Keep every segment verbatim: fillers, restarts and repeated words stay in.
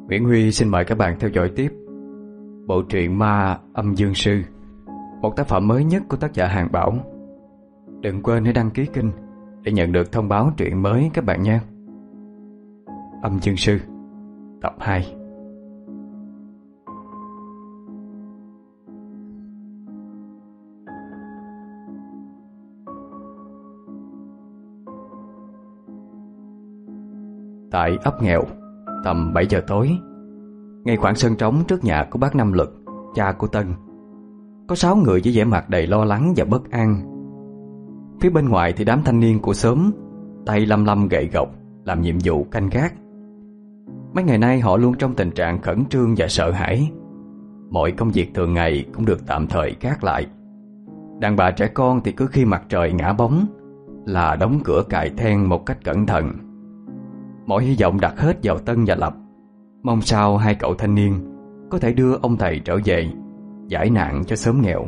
Nguyễn Huy xin mời các bạn theo dõi tiếp bộ truyện Ma Âm Dương Sư, một tác phẩm mới nhất của tác giả Hàng Bảo. Đừng quên hãy đăng ký kênh để nhận được thông báo truyện mới các bạn nha. Âm Dương Sư tập hai. Tại ấp nghèo, tầm bảy giờ tối, ngay khoảng sân trống trước nhà của bác Năm Lực, cha của Tân, có sáu người với vẻ mặt đầy lo lắng và bất an. Phía bên ngoài thì đám thanh niên của xóm tay lăm lăm gậy gộc làm nhiệm vụ canh gác. Mấy ngày nay họ luôn trong tình trạng khẩn trương và sợ hãi. Mọi công việc thường ngày cũng được tạm thời gác lại. Đàn bà trẻ con thì cứ khi mặt trời ngã bóng là đóng cửa cài then một cách cẩn thận. Mọi hy vọng đặt hết vào Tân và Lập, mong sao hai cậu thanh niên có thể đưa ông thầy trở về, giải nạn cho xóm nghèo.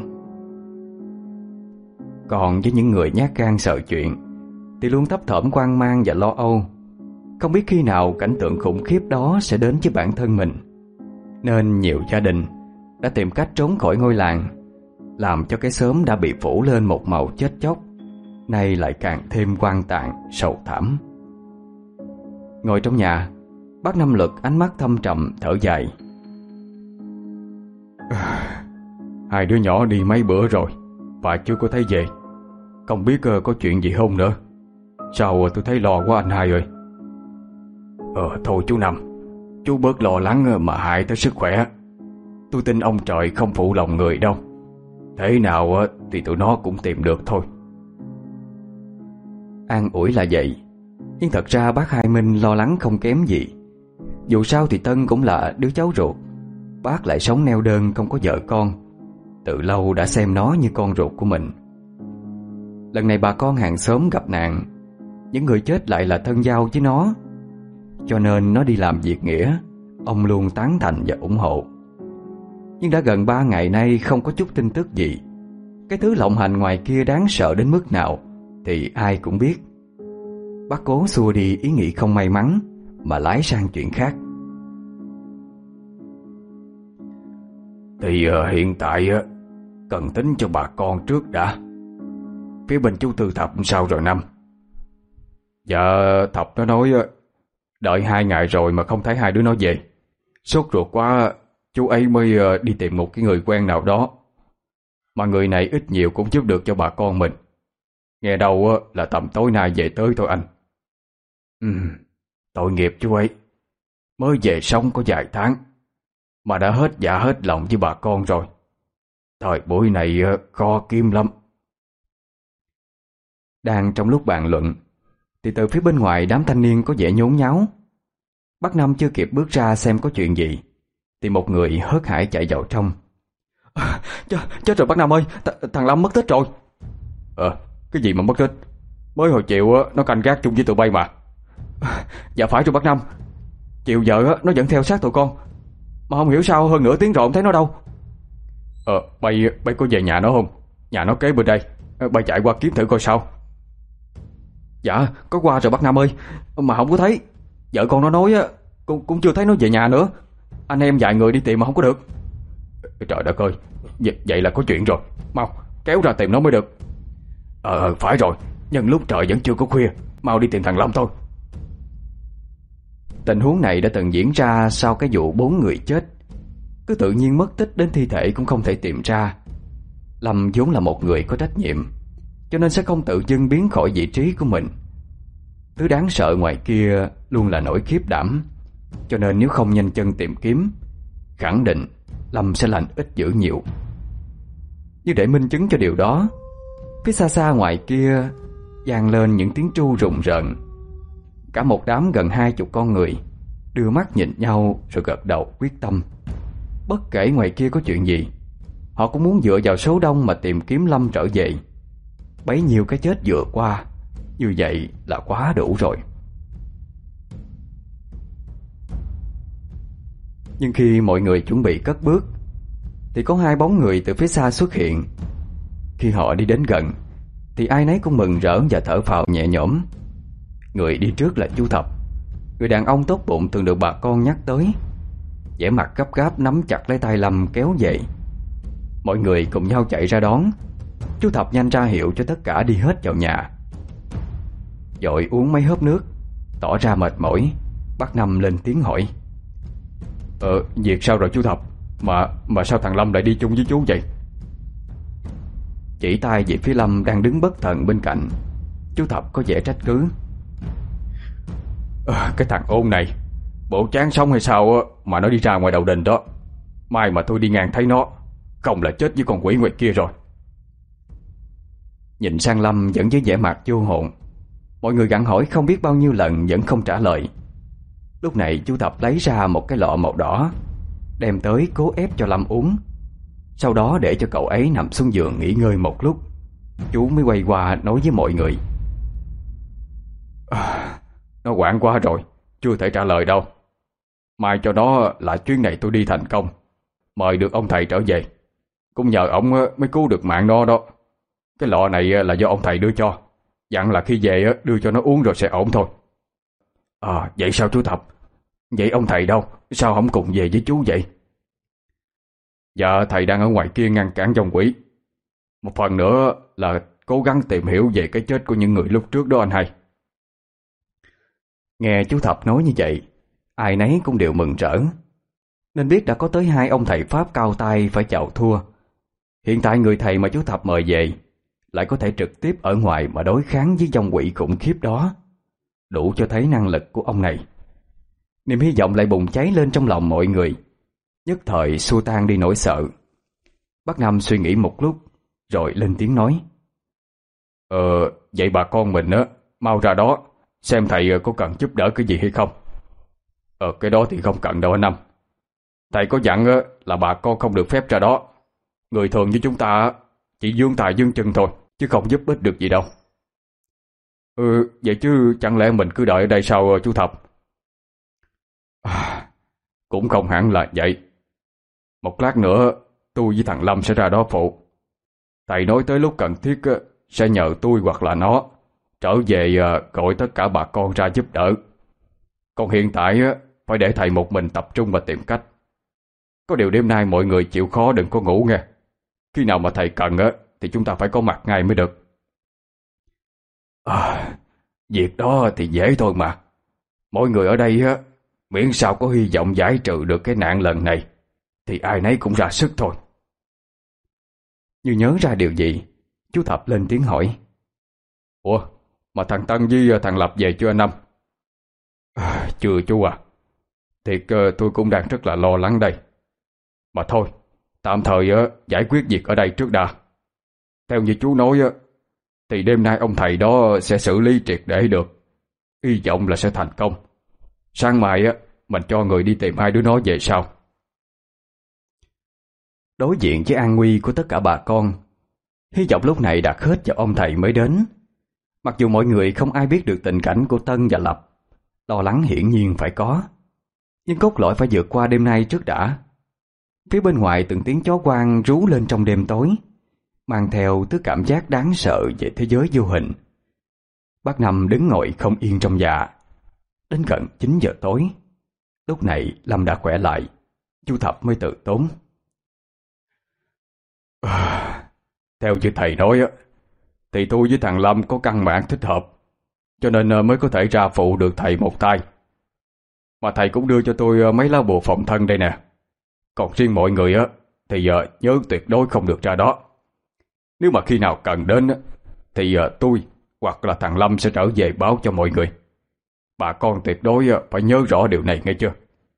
Còn với những người nhát gan sợ chuyện thì luôn thấp thỏm hoang mang và lo âu, không biết khi nào cảnh tượng khủng khiếp đó sẽ đến với bản thân mình. Nên nhiều gia đình đã tìm cách trốn khỏi ngôi làng, làm cho cái xóm đã bị phủ lên một màu chết chóc nay lại càng thêm hoang tàn, sầu thảm. Ngồi trong nhà, bác Năm Lực ánh mắt thâm trầm thở dài. Hai đứa nhỏ đi mấy bữa rồi và chưa có thấy về. Không biết uh, có chuyện gì không nữa. Sao uh, tôi thấy lo quá anh hai ơi. Ờ thôi chú Năm, chú bớt lo lắng mà hại tới sức khỏe. Tôi tin ông trời không phụ lòng người đâu. Thế nào uh, thì tụi nó cũng tìm được thôi. An ủi là vậy, nhưng thật ra bác Hai Minh lo lắng không kém gì. Dù sao thì Tân cũng là đứa cháu ruột. Bác lại sống neo đơn không có vợ con, từ lâu đã xem nó như con ruột của mình. Lần này bà con hàng xóm gặp nạn, những người chết lại là thân giao với nó, cho nên nó đi làm việc nghĩa, ông luôn tán thành và ủng hộ. Nhưng đã gần ba ngày nay không có chút tin tức gì. Cái thứ lộng hành ngoài kia đáng sợ đến mức nào thì ai cũng biết. Bác cố xua đi ý nghĩ không may mắn mà lái sang chuyện khác. Thì uh, hiện tại uh, cần tính cho bà con trước đã. Phía bên chú Tư Thập sao rồi Năm? Dạ Thập nó nói uh, đợi hai ngày rồi mà không thấy hai đứa nó về. Sốt ruột quá, chú ấy mới uh, đi tìm một cái người quen nào đó. Mà người này ít nhiều cũng giúp được cho bà con mình. Nghe đâu uh, là tầm tối nay về tới thôi anh. Ừ, tội nghiệp chú ấy. Mới về sống có vài tháng mà đã hết dạ hết lòng với bà con rồi. Thời buổi này khó kiếm lắm. Đang trong lúc bàn luận thì từ phía bên ngoài đám thanh niên có vẻ nhốn nháo. Bác Năm chưa kịp bước ra xem có chuyện gì thì một người hớt hải chạy vào trong. À, chết, chết rồi bác Năm ơi, th- thằng Lâm mất tích rồi. Ờ, cái gì mà mất tích? Mới hồi chiều nó canh gác chung với tụi bay mà. À, dạ phải rồi bác Năm. Chiều giờ nó vẫn theo sát tụi con, mà không hiểu sao hơn nửa tiếng rồi không thấy nó đâu. Ờ, bay, bay có về nhà nó không? Nhà nó kế bên đây, bay chạy qua kiếm thử coi sao. Dạ, có qua rồi bác Năm ơi, mà không có thấy. Vợ con nó nói cũng, cũng chưa thấy nó về nhà nữa. Anh em vài người đi tìm mà không có được. Trời đất ơi, vậy, vậy là có chuyện rồi. Mau, kéo ra tìm nó mới được. Ờ, phải rồi, nhân lúc trời vẫn chưa có khuya, mau đi tìm thằng Lâm thôi. Tình huống này đã từng diễn ra sau cái vụ bốn người chết. Cứ tự nhiên mất tích đến thi thể cũng không thể tìm ra. Lâm vốn là một người có trách nhiệm, cho nên sẽ không tự dưng biến khỏi vị trí của mình. Thứ đáng sợ ngoài kia luôn là nỗi khiếp đảm, cho nên nếu không nhanh chân tìm kiếm, khẳng định Lâm sẽ lành ít dữ nhiều. Nhưng để minh chứng cho điều đó, phía xa xa ngoài kia vang lên những tiếng tru rùng rợn. Cả một đám gần hai chục con người đưa mắt nhìn nhau rồi gật đầu quyết tâm. Bất kể ngoài kia có chuyện gì, họ cũng muốn dựa vào số đông mà tìm kiếm Lâm trở về. Bấy nhiêu cái chết vừa qua, như vậy là quá đủ rồi. Nhưng khi mọi người chuẩn bị cất bước thì có hai bóng người từ phía xa xuất hiện. Khi họ đi đến gần thì ai nấy cũng mừng rỡ và thở phào nhẹ nhõm. Người đi trước là chú Thập, người đàn ông tốt bụng thường được bà con nhắc tới. vẻ mặt gấp gáp nắm chặt lấy tay Lâm kéo về. Mọi người cùng nhau chạy ra đón. Chú Thập nhanh ra hiệu cho tất cả đi hết vào nhà. Vội uống mấy hớp nước, tỏ ra mệt mỏi, bác Năm lên tiếng hỏi: Ờ, việc sao rồi chú Thập? Mà mà sao thằng Lâm lại đi chung với chú vậy? Chỉ tay về phía Lâm đang đứng bất thần bên cạnh, chú Thập có vẻ trách cứ: à, Cái thằng ôn này, bộ chán sống hay sao mà nó đi ra ngoài đầu đình đó. Mai mà tôi đi ngang thấy nó, không là chết với con quỷ ngoài kia rồi. Nhìn sang Lâm vẫn với vẻ mặt vô hồn. Mọi người gặng hỏi không biết bao nhiêu lần vẫn không trả lời. Lúc này chú Thập lấy ra một cái lọ màu đỏ, đem tới cố ép cho Lâm uống. Sau đó để cho cậu ấy nằm xuống giường nghỉ ngơi một lúc, chú mới quay qua nói với mọi người: à, Nó quảng quá rồi, chưa thể trả lời đâu. Mai cho nó là chuyến này tôi đi thành công, mời được ông thầy trở về. Cũng nhờ ông mới cứu được mạng nó đó. Cái lọ này là do ông thầy đưa cho, dặn là khi về đưa cho nó uống rồi sẽ ổn thôi. À, vậy sao chú Thập? Vậy ông thầy đâu? Sao không cùng về với chú vậy? Dạ, thầy đang ở ngoài kia ngăn cản dòng quỷ. Một phần nữa là cố gắng tìm hiểu về cái chết của những người lúc trước đó anh hai. Nghe chú Thập nói như vậy, ai nấy cũng đều mừng rỡ. Nên biết đã có tới hai ông thầy Pháp cao tay phải chào thua. Hiện tại người thầy mà chú Thập mời về lại có thể trực tiếp ở ngoài mà đối kháng với dòng quỷ khủng khiếp đó, đủ cho thấy năng lực của ông này. Niềm hy vọng lại bùng cháy lên trong lòng mọi người, nhất thời xua tan đi nỗi sợ. Bác Năm suy nghĩ một lúc rồi lên tiếng nói: Ờ, vậy bà con mình á, mau ra đó xem thầy có cần giúp đỡ cái gì hay không. Ờ, cái đó thì không cần đâu anh Năm. Thầy có dặn á, là bà con không được phép ra đó. Người thường như chúng ta chỉ dương tài dương chân thôi, chứ không giúp ích được gì đâu. Ừ, vậy chứ chẳng lẽ mình cứ đợi ở đây sao chú Thập? À, cũng không hẳn là vậy. Một lát nữa tôi với thằng Lâm sẽ ra đó phụ. Thầy nói tới lúc cần thiết sẽ nhờ tôi hoặc là nó trở về gọi tất cả bà con ra giúp đỡ. Còn hiện tại phải để thầy một mình tập trung và tìm cách. Có điều đêm nay mọi người chịu khó đừng có ngủ nghe. Khi nào mà thầy cần thì chúng ta phải có mặt ngay mới được. À, việc đó thì dễ thôi mà. Mọi người ở đây á, miễn sao có hy vọng giải trừ được cái nạn lần này thì ai nấy cũng ra sức thôi. Như nhớ ra điều gì, chú Thập lên tiếng hỏi: Ủa, mà thằng Tân với thằng Lập về chưa anh Năm? À, chưa chú à. Thiệt tôi cũng đang rất là lo lắng đây. Mà thôi, tạm thời giải quyết việc ở đây trước đã. Theo như chú nói thì đêm nay ông thầy đó sẽ xử lý triệt để được. Hy vọng là sẽ thành công. Sáng mai mình cho người đi tìm hai đứa nó về sau. Đối diện với an nguy của tất cả bà con, hy vọng lúc này đặt hết vào ông thầy mới đến. Mặc dù mọi người không ai biết được tình cảnh của Tân và Lập, lo lắng hiển nhiên phải có, nhưng cốt lõi phải vượt qua đêm nay trước đã. Phía bên ngoài từng tiếng chó quang rú lên trong đêm tối, mang theo thứ cảm giác đáng sợ về thế giới vô hình. Bác Năm đứng ngồi không yên trong dạ. Đến gần chín giờ tối, lúc này Lâm đã khỏe lại, chú Thập mới tự tốn: à, Theo như thầy nói á, thì tôi với thằng Lâm có căn bản thích hợp, cho nên mới có thể ra phụ được thầy một tay. Mà thầy cũng đưa cho tôi mấy lá bùa phòng thân đây nè. Còn riêng mọi người á thì giờ nhớ tuyệt đối không được ra đó. Nếu mà khi nào cần đến thì tôi hoặc là thằng Lâm sẽ trở về báo cho mọi người. Bà con tuyệt đối phải nhớ rõ điều này nghe chưa?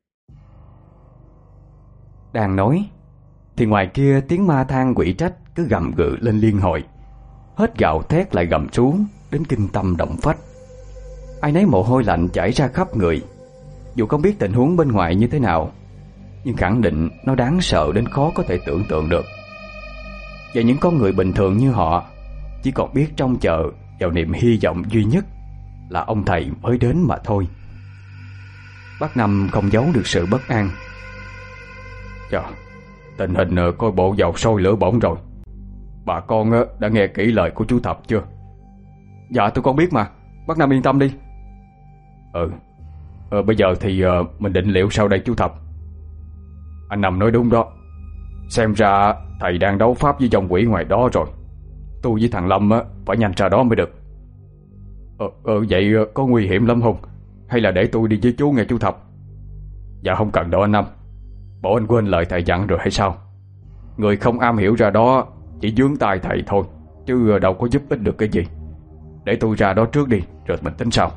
Đang nói thì ngoài kia tiếng ma than quỷ trách cứ gầm gừ lên liên hồi, hết gào thét lại gầm xuống đến kinh tâm động phách. Ai nấy mồ hôi lạnh chảy ra khắp người. Dù không biết tình huống bên ngoài như thế nào, nhưng khẳng định nó đáng sợ đến khó có thể tưởng tượng được. Và những con người bình thường như họ chỉ còn biết trông chờ vào niềm hy vọng duy nhất là ông thầy mới đến mà thôi. Bác Năm không giấu được sự bất an. Chà, tình hình coi bộ dầu sôi lửa bỏng rồi. Bà con đã nghe kỹ lời của chú Thập chưa? Dạ tôi con biết mà, bác Năm yên tâm đi. Ừ, ờ, bây giờ thì mình định liệu sau đây chú Thập. Anh Năm nói đúng đó. Xem ra thầy đang đấu pháp với dòng quỷ ngoài đó rồi. Tôi với thằng Lâm á, phải nhanh ra đó mới được. Ờ, ờ vậy có nguy hiểm lắm không? Hay là để tôi đi với chú nghe chú Thập? Dạ không cần đâu anh Năm. Bộ anh quên lời thầy dặn rồi hay sao? Người không am hiểu ra đó chỉ vướng tay thầy thôi, chứ đâu có giúp ích được cái gì. Để tôi ra đó trước đi, rồi mình tính sau.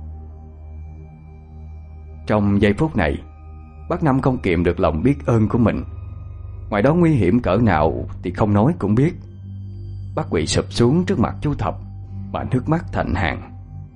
Trong giây phút này, bác Năm không kiềm được lòng biết ơn của mình. Ngoài đó nguy hiểm cỡ nào thì không nói cũng biết. Bác quỳ sụp xuống trước mặt chú Thập mà nước mắt thành hàng.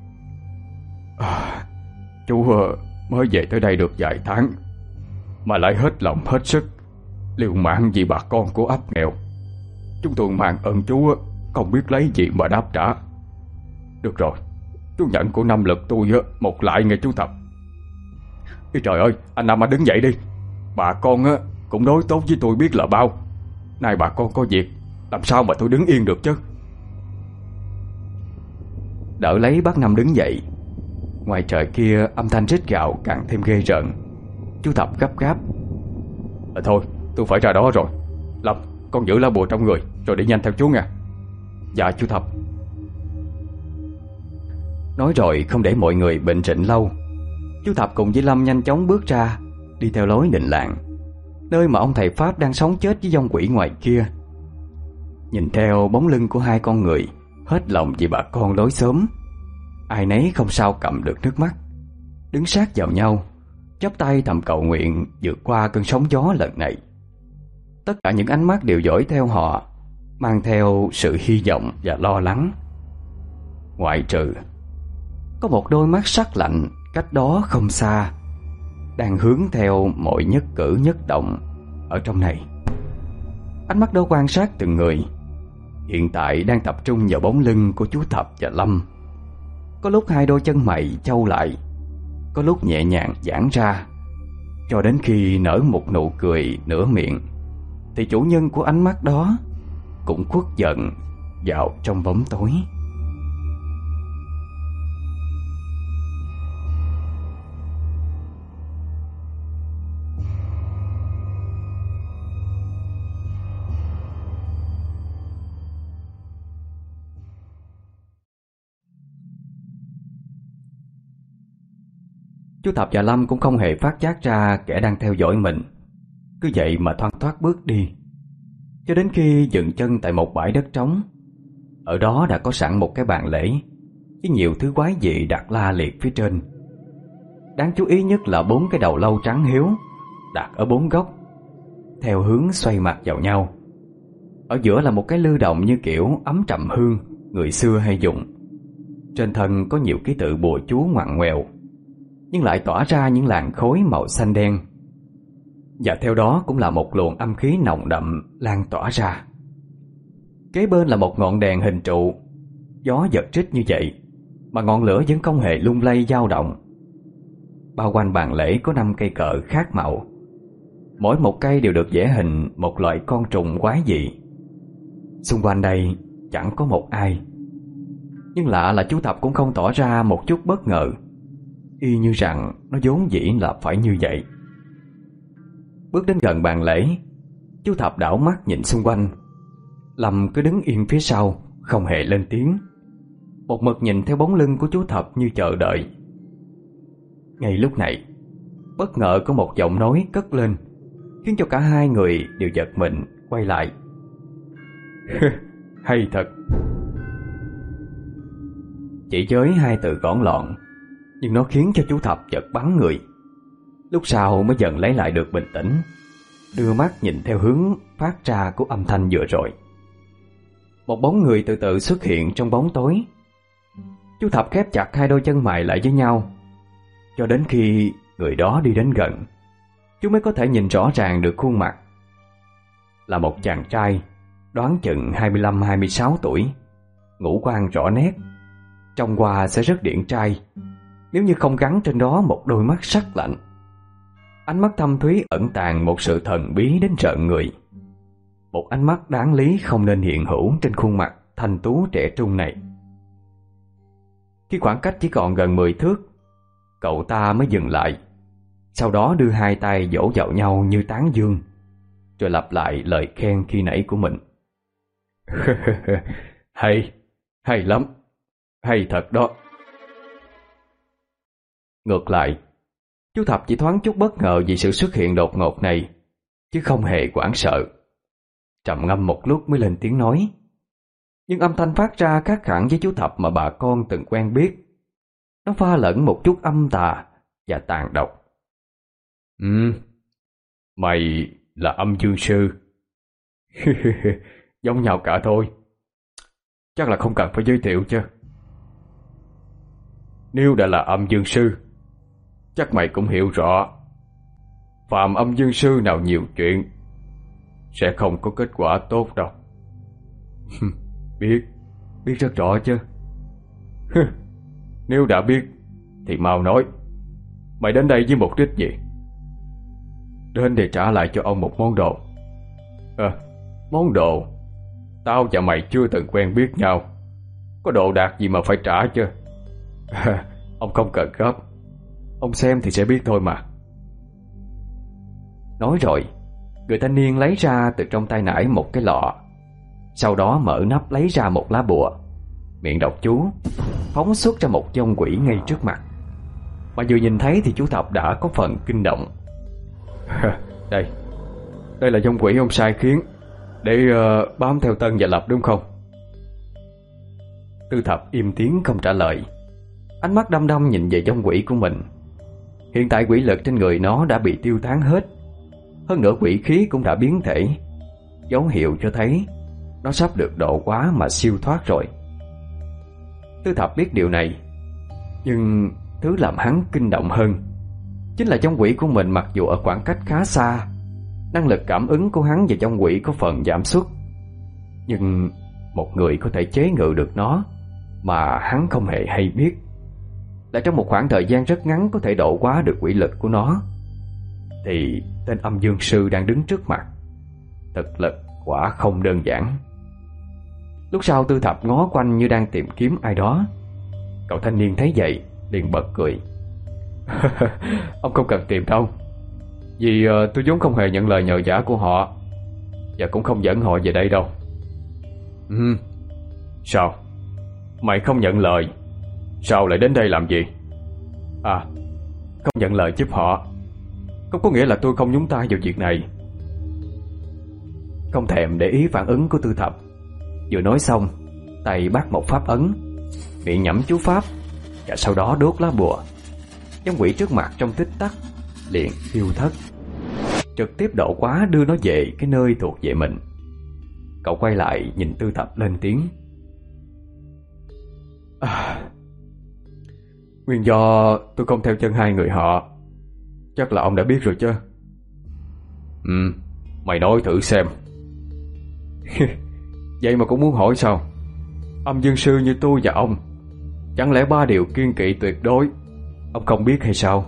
à, Chú mới về tới đây được vài tháng mà lại hết lòng hết sức liều mạng vì bà con của ấp nghèo. Chúng tôi mang ơn chú, không biết lấy gì mà đáp trả. Được rồi, chú nhận của năm lực tôi một lại nghe chú Thập. Ý trời ơi, anh Năm anh đứng dậy đi. Bà con cũng đối tốt với tôi biết là bao. Nay bà con có việc, làm sao mà tôi đứng yên được chứ. Đỡ lấy bác Năm đứng dậy. Ngoài trời kia âm thanh rít gào càng thêm ghê rợn. Chú Thập gấp gáp: à, Thôi tôi phải ra đó rồi. Lâm, con giữ lá bùa trong người rồi đi nhanh theo chú nha. Dạ chú Thập. Nói rồi không để mọi người bệnh rịnh lâu, chú Thập cùng với Lâm nhanh chóng bước ra, đi theo lối đình làng, nơi mà ông thầy Pháp đang sống chết với dông quỷ ngoài kia. Nhìn theo bóng lưng của hai con người hết lòng vì bà con lối xóm, ai nấy không sao cầm được nước mắt, đứng sát vào nhau, chắp tay thầm cầu nguyện vượt qua cơn sóng gió lần này. Tất cả những ánh mắt đều dõi theo họ, mang theo sự hy vọng và lo lắng. Ngoại trừ có một đôi mắt sắc lạnh cách đó không xa, đang hướng theo mọi nhất cử nhất động ở trong này. Ánh mắt đó quan sát từng người, hiện tại đang tập trung vào bóng lưng của chú Thập và Lâm. Có lúc hai đôi chân mày chau lại, có lúc nhẹ nhàng giãn ra, cho đến khi nở một nụ cười nửa miệng, thì chủ nhân của ánh mắt đó cũng khuất dần vào trong bóng tối. Chú Thập và Lâm cũng không hề phát giác ra kẻ đang theo dõi mình, cứ vậy mà thoăn thoắt bước đi, cho đến khi dừng chân tại một bãi đất trống. Ở đó đã có sẵn một cái bàn lễ với nhiều thứ quái dị đặt la liệt phía trên. Đáng chú ý nhất là bốn cái đầu lâu trắng hiếu đặt ở bốn góc, theo hướng xoay mặt vào nhau. Ở giữa là một cái lư động như kiểu ấm trầm hương người xưa hay dùng. Trên thân có nhiều ký tự bùa chú ngoằn ngoèo, nhưng lại tỏa ra những làn khói màu xanh đen. Và theo đó cũng là một luồng âm khí nồng đậm lan tỏa ra. Kế bên là một ngọn đèn hình trụ, gió giật rít như vậy mà ngọn lửa vẫn không hề lung lay dao động. Bao quanh bàn lễ có năm cây cờ khác màu, mỗi một cây đều được vẽ hình một loại con trùng quái dị. Xung quanh đây chẳng có một ai, nhưng lạ là chú Thập cũng không tỏ ra một chút bất ngờ, y như rằng nó vốn dĩ là phải như vậy. Bước đến gần bàn lễ, chú Thập đảo mắt nhìn xung quanh. Lâm cứ đứng yên phía sau, không hề lên tiếng, một mực nhìn theo bóng lưng của chú Thập như chờ đợi. Ngay lúc này, bất ngờ có một giọng nói cất lên, khiến cho cả hai người đều giật mình quay lại. Hay thật. Chỉ với hai từ gọn lọn, nhưng nó khiến cho chú Thập chợt bắn người. Lúc sau mới dần lấy lại được bình tĩnh, đưa mắt nhìn theo hướng phát ra của âm thanh vừa rồi. Một bóng người từ từ xuất hiện trong bóng tối. Chú Thập khép chặt hai đôi chân mày lại với nhau, cho đến khi người đó đi đến gần, chú mới có thể nhìn rõ ràng được khuôn mặt. Là một chàng trai đoán chừng hai mươi lăm hai mươi sáu tuổi, ngũ quan rõ nét, trông qua sẽ rất điển trai nếu như không gắn trên đó một đôi mắt sắc lạnh. Ánh mắt thâm thúy ẩn tàng một sự thần bí đến rợn người, một ánh mắt đáng lý không nên hiện hữu trên khuôn mặt thanh tú trẻ trung này. Khi khoảng cách chỉ còn gần mười thước, cậu ta mới dừng lại, Sau đó đưa hai tay vỗ vào nhau như tán dương, rồi lặp lại lời khen khi nãy của mình. Hay, hay lắm, hay thật đó. Ngược lại, chú Thập chỉ thoáng chút bất ngờ vì sự xuất hiện đột ngột này, chứ không hề hoảng sợ. Trầm ngâm một lúc mới lên tiếng nói, nhưng âm thanh phát ra khác hẳn với chú Thập mà bà con từng quen biết. Nó pha lẫn một chút âm tà và tàn độc. Ừ, mày là Âm Dương Sư. Giống nhau cả thôi. Chắc là không cần phải giới thiệu chứ. Nếu đã là Âm Dương Sư, chắc mày cũng hiểu rõ, phàm Âm Dương Sư nào nhiều chuyện sẽ không có kết quả tốt đâu. Biết, biết rất rõ chứ. Nếu đã biết thì mau nói, mày đến đây với mục đích gì? Đến để trả lại cho ông một món đồ. À, món đồ? Tao và mày chưa từng quen biết nhau, có đồ đạc gì mà phải trả chứ. À, ông không cần gấp, ông xem thì sẽ biết thôi mà. Nói rồi, người thanh niên lấy ra từ trong tay nải một cái lọ, sau đó mở nắp lấy ra một lá bùa, miệng đọc chú, phóng xuất ra một vong quỷ ngay trước mặt. Mà vừa nhìn thấy thì chú Thập đã có phần kinh động. Đây, đây là vong quỷ ông sai khiến để uh, bám theo Tân và Lập đúng không? Tư Thập im tiếng không trả lời, ánh mắt đăm đăm nhìn về vong quỷ của mình. Hiện tại quỷ lực trên người nó đã bị tiêu tán hết, hơn nữa quỷ khí cũng đã biến thể, dấu hiệu cho thấy nó sắp được độ quá mà siêu thoát rồi. Tư Thập biết điều này, nhưng thứ làm hắn kinh động hơn chính là vong quỷ của mình mặc dù ở khoảng cách khá xa, năng lực cảm ứng của hắn và vong quỷ có phần giảm sút, nhưng một người có thể chế ngự được nó mà hắn không hề hay biết, lại trong một khoảng thời gian rất ngắn có thể độ quá được quỷ lực của nó, thì tên Âm Dương Sư đang đứng trước mặt thực lực quả không đơn giản. Lúc sau Tư Thập ngó quanh như đang tìm kiếm ai đó. Cậu thanh niên thấy vậy liền bật cười. Ông không cần tìm đâu, vì uh, tôi vốn không hề nhận lời nhờ vả của họ, và cũng không dẫn họ về đây đâu. Ừ. Sao? Mày không nhận lời, sao lại đến đây làm gì? À, không nhận lời giúp họ không có nghĩa là tôi không nhúng tay vào việc này. Không thèm để ý phản ứng của Tư Thập, vừa nói xong, tay bắt một pháp ấn, miệng nhẩm chú pháp, và sau đó đốt lá bùa. Vong quỷ trước mặt trong tích tắc liền tiêu thất, trực tiếp độ quá đưa nó về cái nơi thuộc về mình. Cậu quay lại nhìn Tư Thập lên tiếng. À, nguyên do tôi không theo chân hai người họ, chắc là ông đã biết rồi chứ. Ừ, mày nói thử xem. Vậy mà cũng muốn hỏi sao? Âm Dương Sư như tôi và ông, chẳng lẽ ba điều kiêng kỵ tuyệt đối ông không biết hay sao?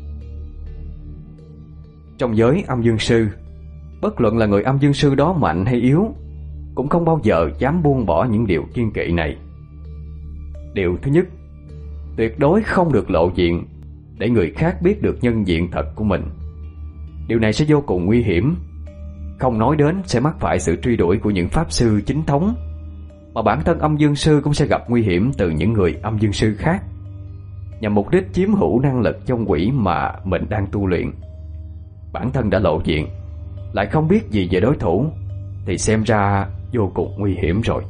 Trong giới Âm Dương Sư, bất luận là người Âm Dương Sư đó mạnh hay yếu, cũng không bao giờ dám buông bỏ những điều kiêng kỵ này. Điều thứ nhất, tuyệt đối không được lộ diện để người khác biết được nhân diện thật của mình. Điều này sẽ vô cùng nguy hiểm, không nói đến sẽ mắc phải sự truy đuổi của những pháp sư chính thống, mà bản thân Âm Dương Sư cũng sẽ gặp nguy hiểm từ những người Âm Dương Sư khác, nhằm mục đích chiếm hữu năng lực vong quỷ mà mình đang tu luyện. Bản thân đã lộ diện, lại không biết gì về đối thủ, thì xem ra vô cùng nguy hiểm rồi.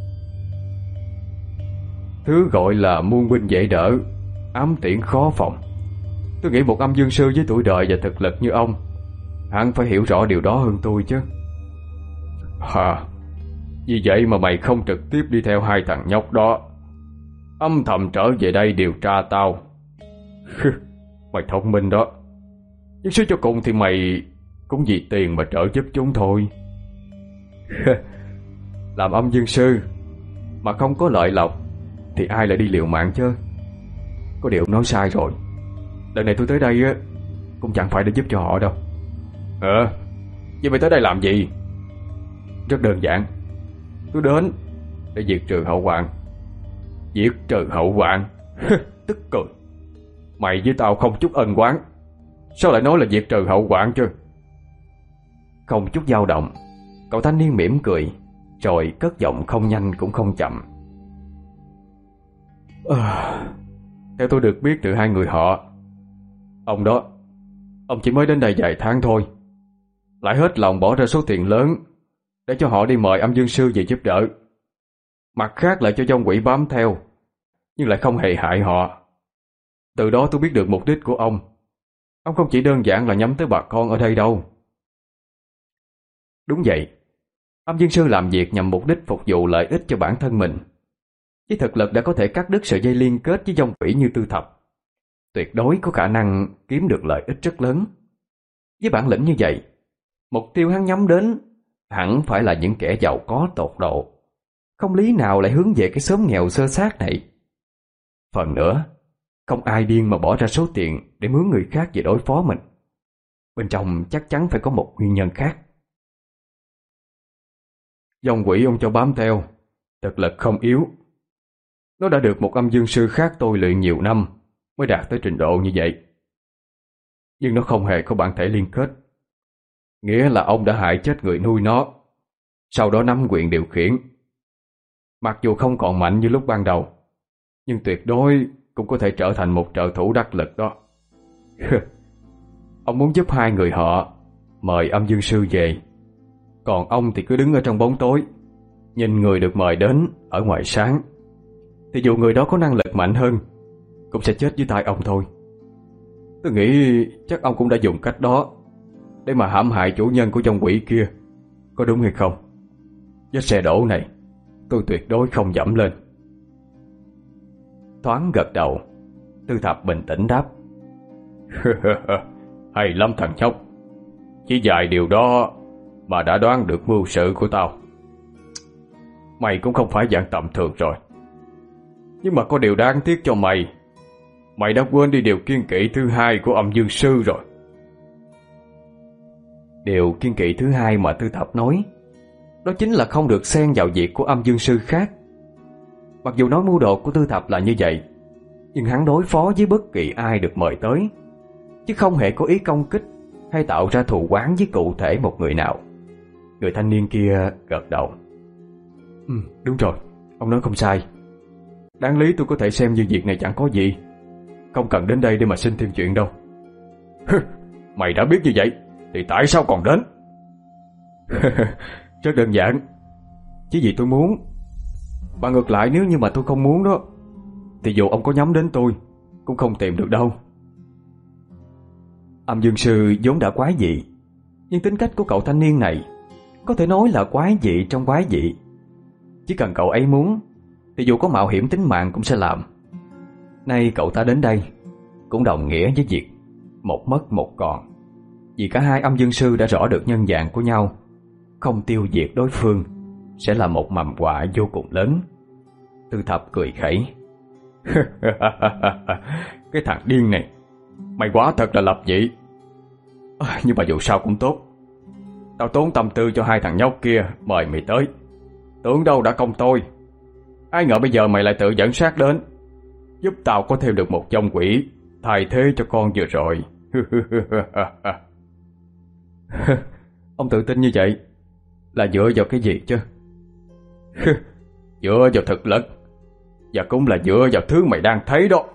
Thứ gọi là muôn binh dễ đỡ, ám tiễn khó phòng. Tôi nghĩ một Âm Dương Sư với tuổi đời và thực lực như ông hẳn phải hiểu rõ điều đó hơn tôi chứ. Hà, vì vậy mà mày không trực tiếp đi theo hai thằng nhóc đó, âm thầm trở về đây điều tra tao. Mày thông minh đó, nhưng suy cho cùng thì mày cũng vì tiền mà trợ giúp chúng thôi. Làm Âm Dương Sư mà không có lợi lộc thì ai lại đi liều mạng chứ? Có điều nói sai rồi, lần này tôi tới đây á cũng chẳng phải để giúp cho họ đâu. Ờ, vậy mày tới đây làm gì? Rất đơn giản, tôi đến để diệt trừ hậu hoạn. Diệt trừ hậu hoạn? Tức cười. Mày với tao không chút ân oán, Sao lại nói là diệt trừ hậu hoạn chứ? Không chút dao động, cậu thanh niên mỉm cười, rồi cất giọng không nhanh cũng không chậm. À, theo tôi được biết từ hai người họ, ông đó, ông chỉ mới đến đây vài tháng thôi, lại hết lòng bỏ ra số tiền lớn để cho họ đi mời âm dương sư về giúp đỡ. Mặt khác lại cho dông quỷ bám theo, nhưng lại không hề hại họ. Từ đó tôi biết được mục đích của ông. Ông không chỉ đơn giản là nhắm tới bà con ở đây đâu. Đúng vậy, âm dương sư làm việc nhằm mục đích phục vụ lợi ích cho bản thân mình. Với thực lực đã có thể cắt đứt sợi dây liên kết với dông quỷ như Tư Thập, tuyệt đối có khả năng kiếm được lợi ích rất lớn. Với bản lĩnh như vậy, mục tiêu hắn nhắm đến hẳn phải là những kẻ giàu có tột độ, không lý nào lại hướng về cái xóm nghèo xơ xác này. Phần nữa, không ai điên mà bỏ ra số tiền để mướn người khác về đối phó mình. Bên trong chắc chắn phải có một nguyên nhân khác. Dòng quỷ ông cho bám theo, thực lực không yếu. Nó đã được một âm dương sư khác tôi luyện nhiều năm mới đạt tới trình độ như vậy. Nhưng nó không hề có bản thể liên kết. Nghĩa là ông đã hại chết người nuôi nó, sau đó nắm quyền điều khiển. Mặc dù không còn mạnh như lúc ban đầu, nhưng tuyệt đối cũng có thể trở thành một trợ thủ đắc lực đó. Ông muốn giúp hai người họ mời âm dương sư về, còn ông thì cứ đứng ở trong bóng tối, nhìn người được mời đến ở ngoài sáng. Thì dù người đó có năng lực mạnh hơn, cũng sẽ chết dưới tay ông thôi. Tôi nghĩ chắc ông cũng đã dùng cách đó để mà hãm hại chủ nhân của dòng quỷ kia, có đúng hay không? Vết xe đổ này tôi tuyệt đối không dẫm lên. Thoáng gật đầu, Tư Thập bình tĩnh đáp. Hay lắm thằng nhóc, chỉ vài điều đó mà đã đoán được mưu sự của tao. Mày cũng không phải dạng tầm thường rồi. Nhưng mà có điều đáng tiếc cho mày, mày đã quên đi điều kiêng kỵ thứ hai của âm dương sư rồi. Điều kiêng kỵ thứ hai mà Tư Thập nói, đó chính là không được xen vào việc của âm dương sư khác. Mặc dù nói mưu đồ của Tư Thập là như vậy, nhưng hắn đối phó với bất kỳ ai được mời tới, chứ không hề có ý công kích hay tạo ra thù oán với cụ thể một người nào. Người thanh niên kia gật đầu. Ừ, đúng rồi, ông nói không sai. Đáng lý tôi có thể xem như việc này chẳng có gì, không cần đến đây để mà xin thêm chuyện đâu. Mày đã biết như vậy thì tại sao còn đến? Rất đơn giản, chỉ vì tôi muốn. Mà ngược lại, nếu như mà tôi không muốn đó, thì dù ông có nhắm đến tôi cũng không tìm được đâu. Âm dương sư vốn đã quái dị, nhưng tính cách của cậu thanh niên này có thể nói là quái dị trong quái dị. Chỉ cần cậu ấy muốn thì dù có mạo hiểm tính mạng cũng sẽ làm. Nay cậu ta đến đây cũng đồng nghĩa với việc một mất một còn, vì cả hai âm dương sư đã rõ được nhân dạng của nhau. Không tiêu diệt đối phương sẽ là một mầm họa vô cùng lớn. Tư Thập cười khẩy. Cái thằng điên này, mày quá thật là lập dị. À, nhưng mà dù sao cũng tốt, tao tốn tâm tư cho hai thằng nhóc kia mời mày tới, tưởng đâu đã công tôi. Ai ngờ bây giờ mày lại tự dẫn xác đến, giúp tao có thêm được một dòng quỷ thay thế cho con vừa rồi. Ông tự tin như vậy là dựa vào cái gì chứ? Dựa vào thực lực, và cũng là dựa vào thứ mày đang thấy đó.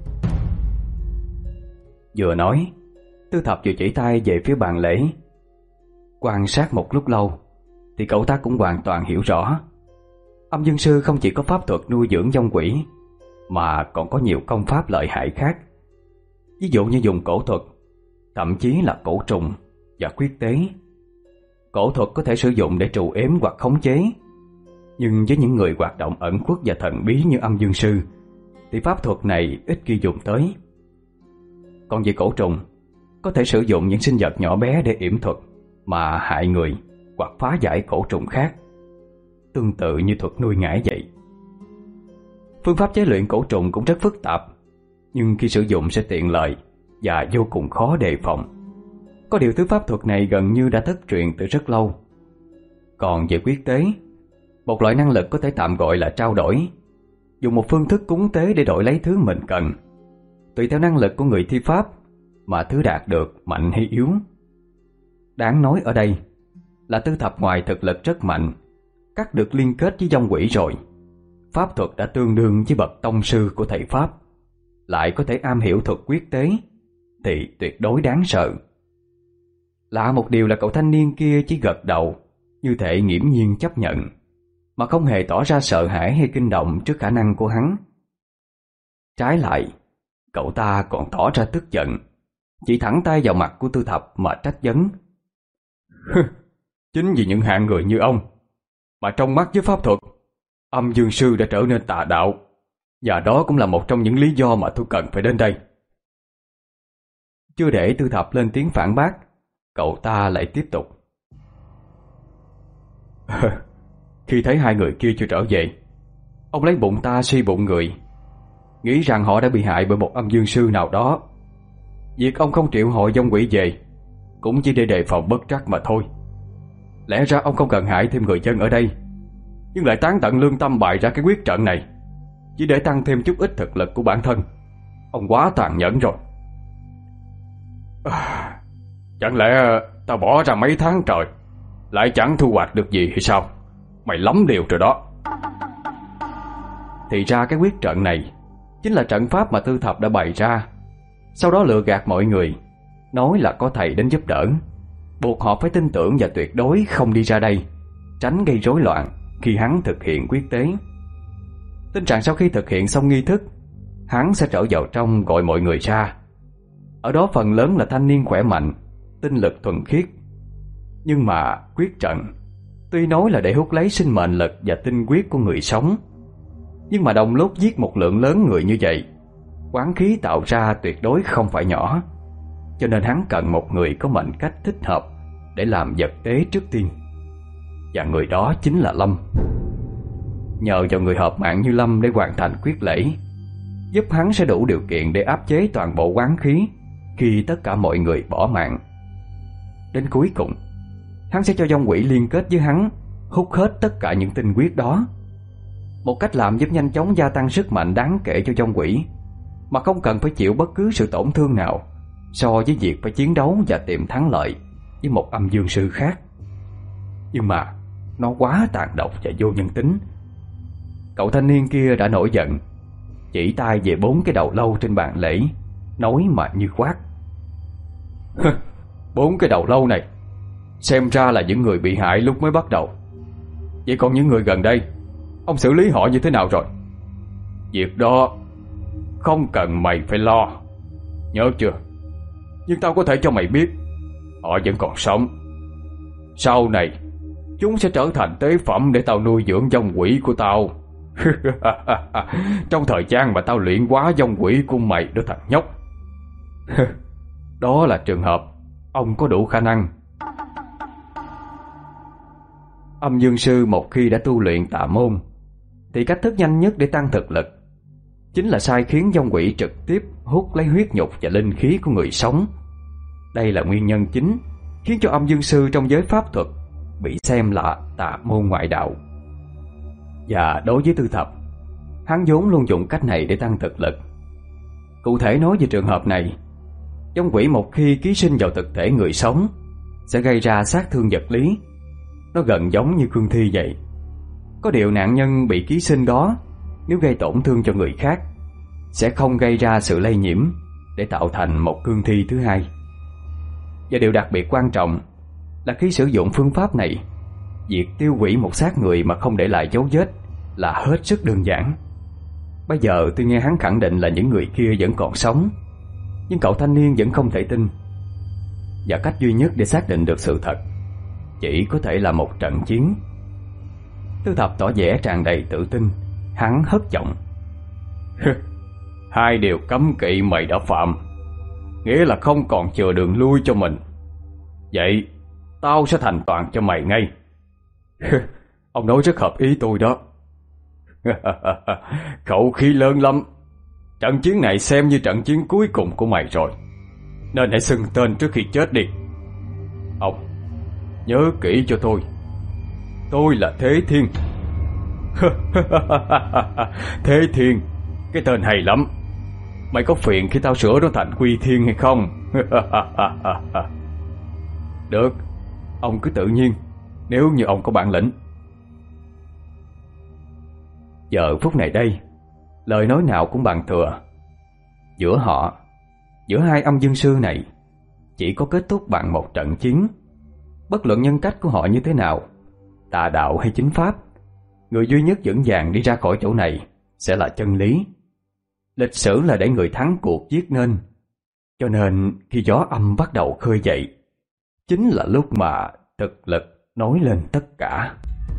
Vừa nói, Tư Thập vừa chỉ tay về phía bàn lễ. Quan sát một lúc lâu thì cậu ta cũng hoàn toàn hiểu rõ, âm dương sư không chỉ có pháp thuật nuôi dưỡng dông quỷ, mà còn có nhiều công pháp lợi hại khác. Ví dụ như dùng cổ thuật, thậm chí là cổ trùng và quyết tế. Cổ thuật có thể sử dụng để trù ếm hoặc khống chế, nhưng với những người hoạt động ẩn khuất và thần bí như âm dương sư thì pháp thuật này ít khi dùng tới. Còn về cổ trùng, có thể sử dụng những sinh vật nhỏ bé để yểm thuật mà hại người hoặc phá giải cổ trùng khác, tương tự như thuật nuôi ngải vậy. Phương pháp chế luyện cổ trùng cũng rất phức tạp, nhưng khi sử dụng sẽ tiện lợi và vô cùng khó đề phòng. Có điều thứ pháp thuật này gần như đã thất truyền từ rất lâu. Còn về quyết tế, một loại năng lực có thể tạm gọi là trao đổi, dùng một phương thức cúng tế để đổi lấy thứ mình cần. Tùy theo năng lực của người thi pháp mà thứ đạt được mạnh hay yếu. Đáng nói ở đây là Tư Thập ngoài thực lực rất mạnh, cắt được liên kết với vong quỷ rồi, pháp thuật đã tương đương với bậc tông sư của thầy pháp, lại có thể am hiểu thuật quyết tế, thì tuyệt đối đáng sợ. Lạ một điều là cậu thanh niên kia chỉ gật đầu, như thể nghiễm nhiên chấp nhận, mà không hề tỏ ra sợ hãi hay kinh động trước khả năng của hắn. Trái lại, cậu ta còn tỏ ra tức giận, chỉ thẳng tay vào mặt của Tư Thập mà trách vấn. Chính vì những hạng người như ông mà trong mắt với pháp thuật, Âm Dương Sư đã trở nên tà đạo, và đó cũng là một trong những lý do mà tôi cần phải đến đây. Chưa để Tư Thập lên tiếng phản bác, cậu ta lại tiếp tục. Khi thấy hai người kia chưa trở về, ông lấy bụng ta suy bụng người, nghĩ rằng họ đã bị hại bởi một âm dương sư nào đó. Việc ông không triệu hội vong quỷ về cũng chỉ để đề phòng bất trắc mà thôi. Lẽ ra ông không cần hại thêm người dân ở đây, nhưng lại tán tận lương tâm bày ra cái quyết trận này chỉ để tăng thêm chút ít thực lực của bản thân. Ông quá tàn nhẫn rồi. À, chẳng lẽ tao bỏ ra mấy tháng trời lại chẳng thu hoạch được gì hay sao? Mày lắm điều rồi đó. Thì ra cái quyết trận này chính là trận pháp mà Tư Thập đã bày ra, sau đó lừa gạt mọi người, nói là có thầy đến giúp đỡ, buộc họ phải tin tưởng và tuyệt đối không đi ra đây, tránh gây rối loạn khi hắn thực hiện quyết tế. Tin rằng sau khi thực hiện xong nghi thức, hắn sẽ trở vào trong gọi mọi người ra. Ở đó phần lớn là thanh niên khỏe mạnh, tinh lực thuần khiết. Nhưng mà quyết trận tuy nói là để hút lấy sinh mệnh lực và tinh huyết của người sống, nhưng mà đồng lúc giết một lượng lớn người như vậy, oán khí tạo ra tuyệt đối không phải nhỏ. Cho nên hắn cần một người có mệnh cách thích hợp để làm vật tế trước tiên, và người đó chính là Lâm. Nhờ vào người hợp mạng như Lâm để hoàn thành quyết lễ, giúp hắn sẽ đủ điều kiện để áp chế toàn bộ oán khí khi tất cả mọi người bỏ mạng. Đến cuối cùng, hắn sẽ cho vong quỷ liên kết với hắn, hút hết tất cả những tinh huyết đó. Một cách làm giúp nhanh chóng gia tăng sức mạnh đáng kể cho vong quỷ, mà không cần phải chịu bất cứ sự tổn thương nào so với việc phải chiến đấu và tìm thắng lợi với một âm dương sư khác. Nhưng mà nó quá tàn độc và vô nhân tính. Cậu thanh niên kia đã nổi giận, chỉ tay về bốn cái đầu lâu trên bàn lễ, nói mà như quát. Bốn cái đầu lâu này xem ra là những người bị hại lúc mới bắt đầu. Vậy còn những người gần đây, ông xử lý họ như thế nào rồi? Việc đó không cần mày phải lo, nhớ chưa? Nhưng tao có thể cho mày biết, họ vẫn còn sống. Sau này chúng sẽ trở thành tế phẩm để tao nuôi dưỡng vong quỷ của tao. Trong thời gian mà tao luyện hóa vong quỷ của mày đó thằng nhóc. Đó là trường hợp ông có đủ khả năng. Âm dương sư một khi đã tu luyện tà môn, thì cách thức nhanh nhất để tăng thực lực chính là sai khiến vong quỷ trực tiếp hút lấy huyết nhục và linh khí của người sống. Đây là nguyên nhân chính khiến cho âm dương sư trong giới pháp thuật bị xem là tà môn ngoại đạo. Và đối với Tư Thập, hắn vốn luôn dùng cách này để tăng thực lực. Cụ thể nói về trường hợp này, vong quỷ một khi ký sinh vào thực thể người sống sẽ gây ra sát thương vật lý. Nó gần giống như cương thi vậy. Có điều nạn nhân bị ký sinh đó, nếu gây tổn thương cho người khác, sẽ không gây ra sự lây nhiễm để tạo thành một cương thi thứ hai. Và điều đặc biệt quan trọng là khi sử dụng phương pháp này, việc tiêu hủy một xác người mà không để lại dấu vết là hết sức đơn giản. Bây giờ tôi nghe hắn khẳng định là những người kia vẫn còn sống, nhưng cậu thanh niên vẫn không thể tin. Và cách duy nhất để xác định được sự thật chỉ có thể là một trận chiến. Tư Thập tỏ vẻ tràn đầy tự tin. Hắn hất giọng. Hai điều cấm kỵ mày đã phạm, nghĩa là không còn chừa đường lui cho mình. Vậy tao sẽ thành toàn cho mày ngay. Ông nói rất hợp ý tôi đó. Khẩu khí lớn lắm. Trận chiến này xem như trận chiến cuối cùng của mày rồi, nên hãy xưng tên trước khi chết đi. Ông nhớ kỹ cho tôi, tôi là Thế Thiên. Thế Thiên, cái tên hay lắm. Mày có phiền khi tao sửa nó thành Quy Thiên hay không? Được, ông cứ tự nhiên, nếu như ông có bản lĩnh. Giờ phút này đây, lời nói nào cũng bằng thừa. Giữa họ, giữa hai âm dương sư này, chỉ có kết thúc bằng một trận chiến. Bất luận nhân cách của họ như thế nào, tà đạo hay chính pháp, người duy nhất vững vàng đi ra khỏi chỗ này sẽ là chân lý. Lịch sử là để người thắng cuộc viết nên. Cho nên khi gió âm bắt đầu khơi dậy, chính là lúc mà thực lực nói lên tất cả.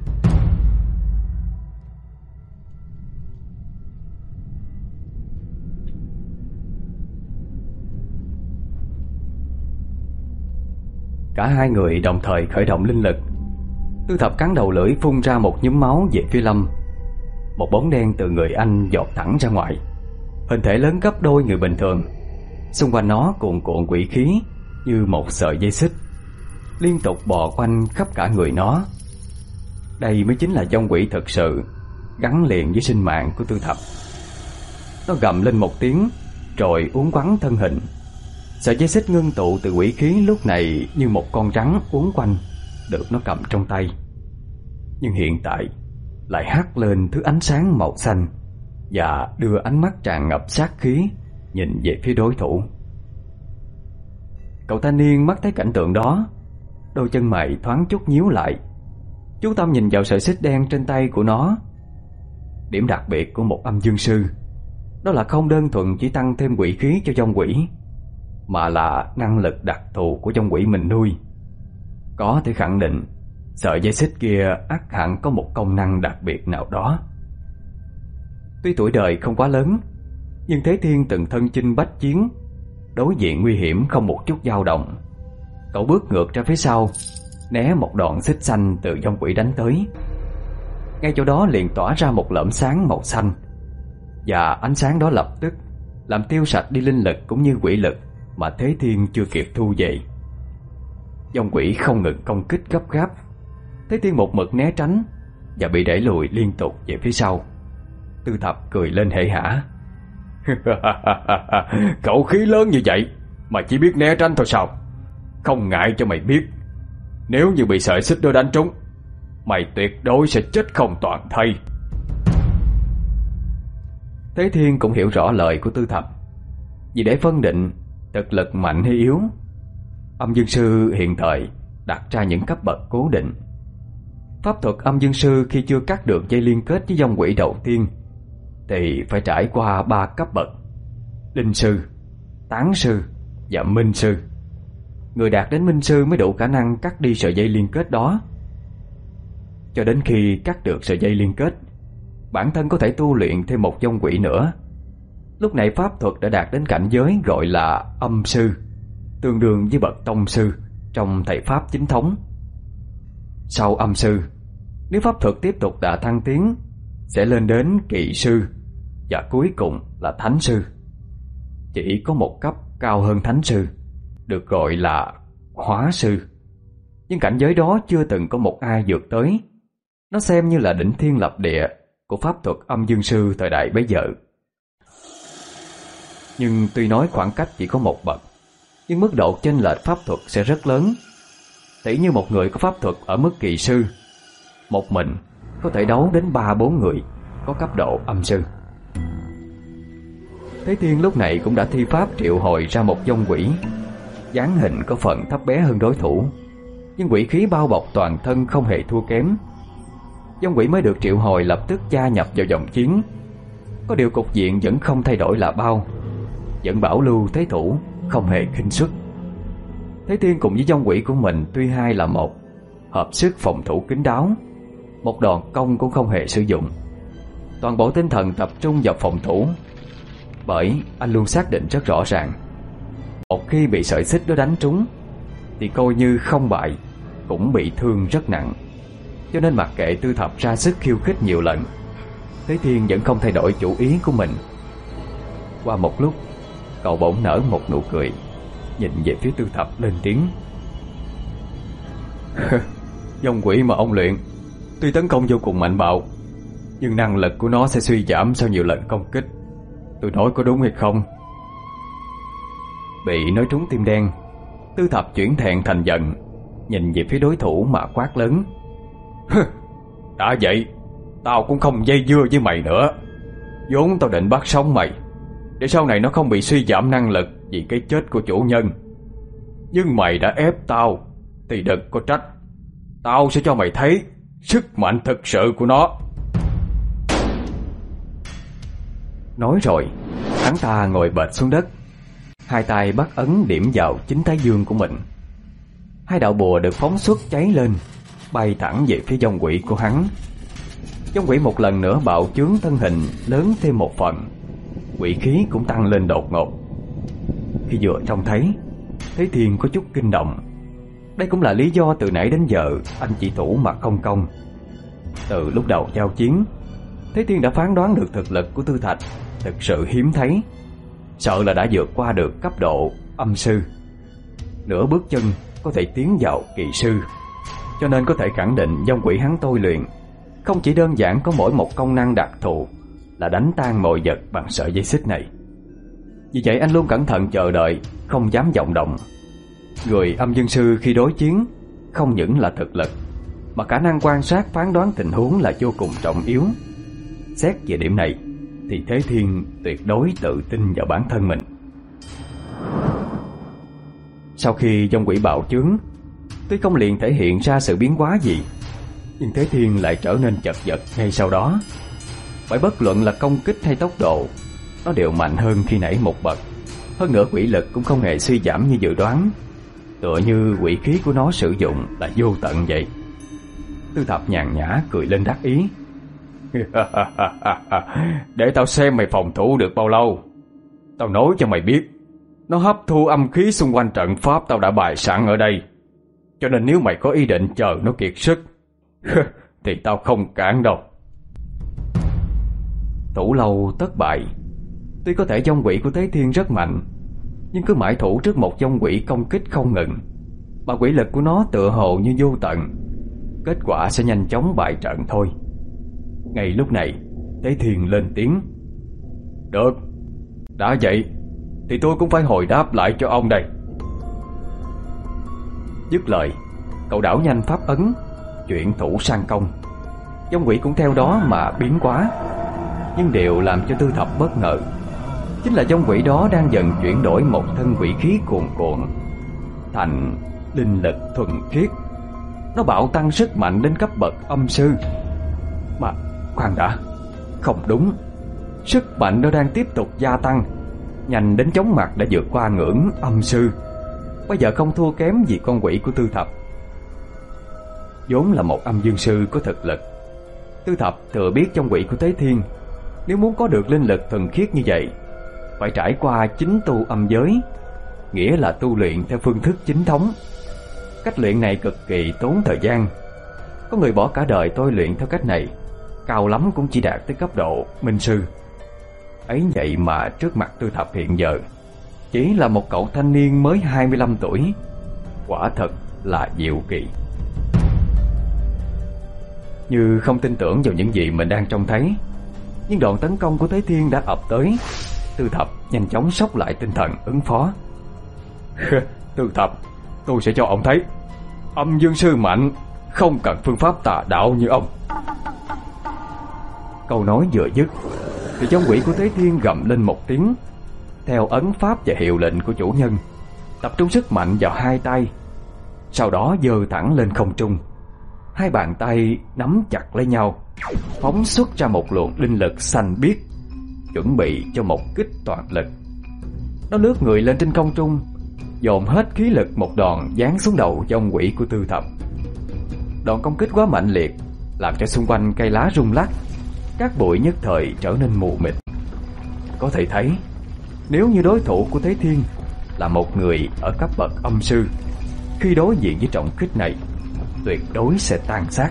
Cả hai người đồng thời khởi động linh lực. Tư Thập cắn đầu lưỡi phun ra một nhúm máu về phía Lâm. Một bóng đen từ người anh giọt thẳng ra ngoài, hình thể lớn gấp đôi người bình thường. Xung quanh nó cuồn cuộn quỷ khí như một sợi dây xích, liên tục bò quanh khắp cả người nó. Đây mới chính là vong quỷ thực sự, gắn liền với sinh mạng của Tư Thập. Nó gầm lên một tiếng rồi uốn quắn thân hình. Sợi dây xích ngưng tụ từ quỷ khí lúc này như một con rắn uốn quanh, được nó cầm trong tay. Nhưng hiện tại lại hắt lên thứ ánh sáng màu xanh và đưa ánh mắt tràn ngập sát khí nhìn về phía đối thủ. Cậu thanh niên mắt thấy cảnh tượng đó, đôi chân mày thoáng chút nhíu lại, chú tâm nhìn vào sợi xích đen trên tay của nó. Điểm đặc biệt của một âm dương sư đó là không đơn thuần chỉ tăng thêm quỷ khí cho vong quỷ, mà là năng lực đặc thù của vong quỷ mình nuôi. Có thể khẳng định sợi dây xích kia ắt hẳn có một công năng đặc biệt nào đó. Tuy tuổi đời không quá lớn, nhưng Thế Thiên từng thân chinh bách chiến, đối diện nguy hiểm không một chút dao động. Cậu bước ngược ra phía sau, né một đoạn xích xanh từ vong quỷ đánh tới. Ngay chỗ đó liền tỏa ra một lởm sáng màu xanh, và ánh sáng đó lập tức làm tiêu sạch đi linh lực cũng như quỷ lực mà Thế Thiên chưa kịp thu về. Vong quỷ không ngừng công kích gấp gáp. Thế Thiên một mực né tránh và bị đẩy lùi liên tục về phía sau. Tư Thập cười lên hể hả. Cậu khí lớn như vậy mà chỉ biết né tránh thôi sao? Không ngại cho mày biết, nếu như bị sợi xích đó đánh trúng, mày tuyệt đối sẽ chết không toàn thây. Thế Thiên cũng hiểu rõ lời của Tư Thập. Vì để phân định thực lực mạnh hay yếu, âm dương sư hiện thời đặt ra những cấp bậc cố định. Pháp thuật âm dương sư khi chưa cắt được dây liên kết với vong quỷ đầu tiên thì phải trải qua ba cấp bậc: linh sư, tán sư và minh sư. Người đạt đến minh sư mới đủ khả năng cắt đi sợi dây liên kết đó. Cho đến khi cắt được sợi dây liên kết, bản thân có thể tu luyện thêm một vong quỷ nữa. Lúc này pháp thuật đã đạt đến cảnh giới gọi là âm sư, tương đương với bậc tông sư trong thầy pháp chính thống. Sau âm sư, nếu pháp thuật tiếp tục đà thăng tiến, sẽ lên đến kỵ sư, và cuối cùng là thánh sư. Chỉ có một cấp cao hơn thánh sư, được gọi là hóa sư. Nhưng cảnh giới đó chưa từng có một ai vượt tới. Nó xem như là đỉnh thiên lập địa của pháp thuật âm dương sư thời đại bấy giờ. Nhưng tuy nói khoảng cách chỉ có một bậc, nhưng mức độ chênh lệch pháp thuật sẽ rất lớn. Tỷ như một người có pháp thuật ở mức kỳ sư, một mình có thể đấu đến ba bốn người có cấp độ âm sư. Thế Thiên lúc này cũng đã thi pháp triệu hồi ra một vong quỷ, dáng hình có phần thấp bé hơn đối thủ, nhưng quỷ khí bao bọc toàn thân không hề thua kém. Vong quỷ mới được triệu hồi lập tức gia nhập vào dòng chiến. Có điều cục diện vẫn không thay đổi là bao, vẫn bảo lưu thế thủ không hề khinh suất. Thế Thiên cùng với vong quỷ của mình tuy hai là một, hợp sức phòng thủ kín đáo, một đòn công cũng không hề sử dụng. Toàn bộ tinh thần tập trung vào phòng thủ, bởi anh luôn xác định rất rõ ràng, một khi bị sợi xích đó đánh trúng thì coi như không bại cũng bị thương rất nặng. Cho nên mặc kệ Tư Thập ra sức khiêu khích nhiều lần, Thế Thiên vẫn không thay đổi chủ ý của mình. Qua một lúc, cậu bỗng nở một nụ cười, nhìn về phía Tư Thập lên tiếng. Vong quỷ mà ông luyện tuy tấn công vô cùng mạnh bạo, nhưng năng lực của nó sẽ suy giảm sau nhiều lần công kích. Tôi nói có đúng hay không? bị nói trúng tim đen, Tư Thập chuyển thẹn thành giận, nhìn về phía đối thủ mà quát lớn: đã vậy, tao cũng không dây dưa với mày nữa. Vốn tao định bắt sống mày để sau này nó không bị suy giảm năng lực vì cái chết của chủ nhân. Nhưng mày đã ép tao thì đừng có trách. Tao sẽ cho mày thấy sức mạnh thực sự của nó. Nói rồi, hắn ta ngồi bệt xuống đất, hai tay bắt ấn điểm vào chính thái dương của mình. Hai đạo bùa được phóng xuất cháy lên, bay thẳng về phía dòng quỷ của hắn. Dòng quỷ một lần nữa bạo chướng thân hình lớn thêm một phần, quỷ khí cũng tăng lên đột ngột. Khi vừa trông thấy, Thế Thiên có chút kinh động. Đây cũng là lý do từ nãy đến giờ anh chỉ thủ mà không công. Từ lúc đầu giao chiến, Thế Thiên đã phán đoán được thực lực của Tư Thạch thực sự hiếm thấy, sợ là đã vượt qua được cấp độ âm sư, nửa bước chân có thể tiến vào kỳ sư. Cho nên có thể khẳng định dòng quỷ hắn tôi luyện không chỉ đơn giản có mỗi một công năng đặc thù là đánh tan mọi vật bằng sợi dây xích này. Vì vậy anh luôn cẩn thận chờ đợi, không dám vọng động. Người âm dương sư khi đối chiến không những là thực lực, mà khả năng quan sát phán đoán tình huống là vô cùng trọng yếu. Xét về điểm này thì Thế Thiên tuyệt đối tự tin vào bản thân mình. Sau khi dòng quỷ bạo chướng, tuy không liền thể hiện ra sự biến hóa gì, nhưng Thế Thiên lại trở nên chật vật ngay sau đó. Bởi bất luận là công kích hay tốc độ, nó đều mạnh hơn khi nãy một bậc. Hơn nữa quỷ lực cũng không hề suy giảm như dự đoán, tựa như quỷ khí của nó sử dụng là vô tận vậy. Tư Thập nhàn nhã cười lên đắc ý: để tao xem mày phòng thủ được bao lâu. Tao nói cho mày biết, nó hấp thu âm khí xung quanh trận pháp tao đã bày sẵn ở đây. Cho nên nếu mày có ý định chờ nó kiệt sức thì tao không cản đâu. Thủ lâu tất bại. Tuy có thể dòng quỷ của Thế Thiên rất mạnh, nhưng cứ mãi thủ trước một dòng quỷ công kích không ngừng, mà quỷ lực của nó tựa hồ như vô tận, kết quả sẽ nhanh chóng bại trận thôi. Ngay lúc này, Thế Thiên lên tiếng: được, đã vậy thì tôi cũng phải hồi đáp lại cho ông đây. Dứt lời, cậu đảo nhanh pháp ấn, chuyển thủ sang công. Dòng quỷ cũng theo đó mà biến hóa. Nhưng điều làm cho Tư Thập bất ngờ chính là dòng quỷ đó đang dần chuyển đổi một thân quỷ khí cuồn cuộn thành linh lực thuần khiết. Nó bạo tăng sức mạnh đến cấp bậc âm sư. Mà khoan đã, không đúng. Sức mạnh nó đang tiếp tục gia tăng, nhanh đến chóng mặt đã vượt qua ngưỡng âm sư. Bây giờ không thua kém gì con quỷ của Tư Thập. vốn là một âm dương sư có thực lực, Tư Thập thừa biết trong quỷ của Thế Thiên, nếu muốn có được linh lực thuần khiết như vậy, phải trải qua chính tu âm giới, nghĩa là tu luyện theo phương thức chính thống. Cách luyện này cực kỳ tốn thời gian. Có người bỏ cả đời tôi luyện theo cách này, cao lắm cũng chỉ đạt tới cấp độ minh sư. Ấy vậy mà trước mặt Tư Thập hiện giờ chỉ là một cậu thanh niên mới hai mươi lăm tuổi. Quả thật là diệu kỳ. Như không tin tưởng vào những gì mình đang trông thấy, nhưng đòn tấn công của Thế Thiên đã ập tới. Tư Thập nhanh chóng xốc lại tinh thần ứng phó. Tư Thập, tôi sẽ cho ông thấy âm dương sư mạnh, không cần phương pháp tà đạo như ông. Câu nói vừa dứt thì trong quỷ của Thế Thiên gầm lên một tiếng, theo ấn pháp và hiệu lệnh của chủ nhân, tập trung sức mạnh vào hai tay, sau đó giơ thẳng lên không trung. Hai bàn tay nắm chặt lấy nhau, phóng xuất ra một luồng linh lực xanh biếc, chuẩn bị cho một kích toàn lực. Nó lướt người lên trên không trung, dồn hết khí lực một đòn giáng xuống đầu dòng quỷ của Tư Thập. Đòn công kích quá mạnh liệt, làm cho xung quanh cây lá rung lắc, các bụi nhất thời trở nên mù mịt. Có thể thấy, nếu như đối thủ của Thế Thiên là một người ở cấp bậc âm sư, khi đối diện với trọng kích này, tuyệt đối sẽ tan xác.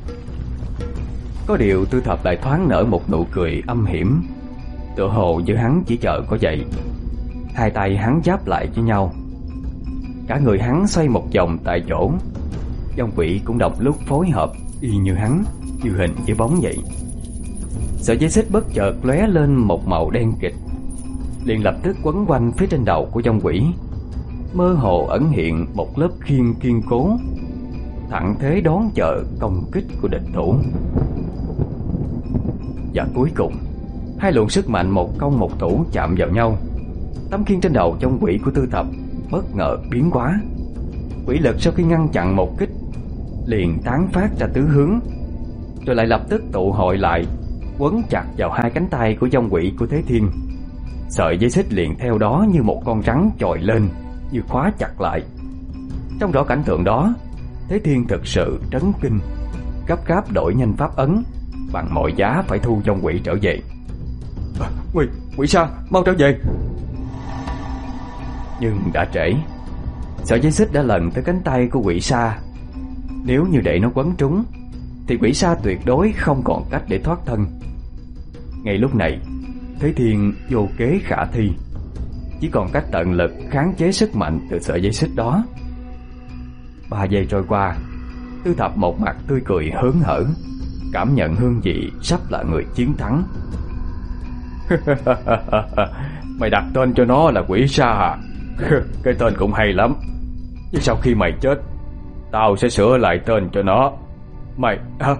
Có điều Tư Thập lại thoáng nở một nụ cười âm hiểm, tựa hồ như hắn chỉ chờ có vậy. Hai tay hắn giáp lại với nhau, cả người hắn xoay một vòng tại chỗ. Dòng quỷ cũng đồng lúc phối hợp y như hắn, như hình với bóng vậy. Sợi dây xích bất chợt lóe lên một màu đen kịt, liền lập tức quấn quanh phía trên đầu của dòng quỷ, mơ hồ ẩn hiện một lớp khiên kiên cố, thẳng thế đón chờ công kích của địch thủ. Và cuối cùng, hai luồng sức mạnh một công một thủ chạm vào nhau. Tấm khiên trên đầu trong quỷ của Tư Thập bất ngờ biến hóa. Quỷ lực sau khi ngăn chặn một kích liền tán phát ra tứ hướng, rồi lại lập tức tụ hội lại, quấn chặt vào hai cánh tay của dông quỷ của Thế Thiên. Sợi dây xích liền theo đó như một con rắn chồi lên, như khóa chặt lại. Trong rõ cảnh tượng đó, Thế Thiên thực sự trấn kinh, gấp gáp đổi nhanh pháp ấn, bằng mọi giá phải thu dông quỷ trở về. à, Quỷ, quỷ Sa, mau trở về. Nhưng đã trễ. Sợi dây xích đã lần tới cánh tay của quỷ Sa. Nếu như để nó quấn trúng thì quỷ Sa tuyệt đối không còn cách để thoát thân. Ngay lúc này, Thế Thiên vô kế khả thi, chỉ còn cách tận lực kháng chế sức mạnh từ sợi dây xích đó. Ba giây trôi qua, Tư Thập một mặt tươi cười hớn hở, cảm nhận hương vị sắp là người chiến thắng. Mày đặt tên cho nó là quỷ Sa à? Cái tên cũng hay lắm. Nhưng sau khi mày chết, tao sẽ sửa lại tên cho nó. Mày hả?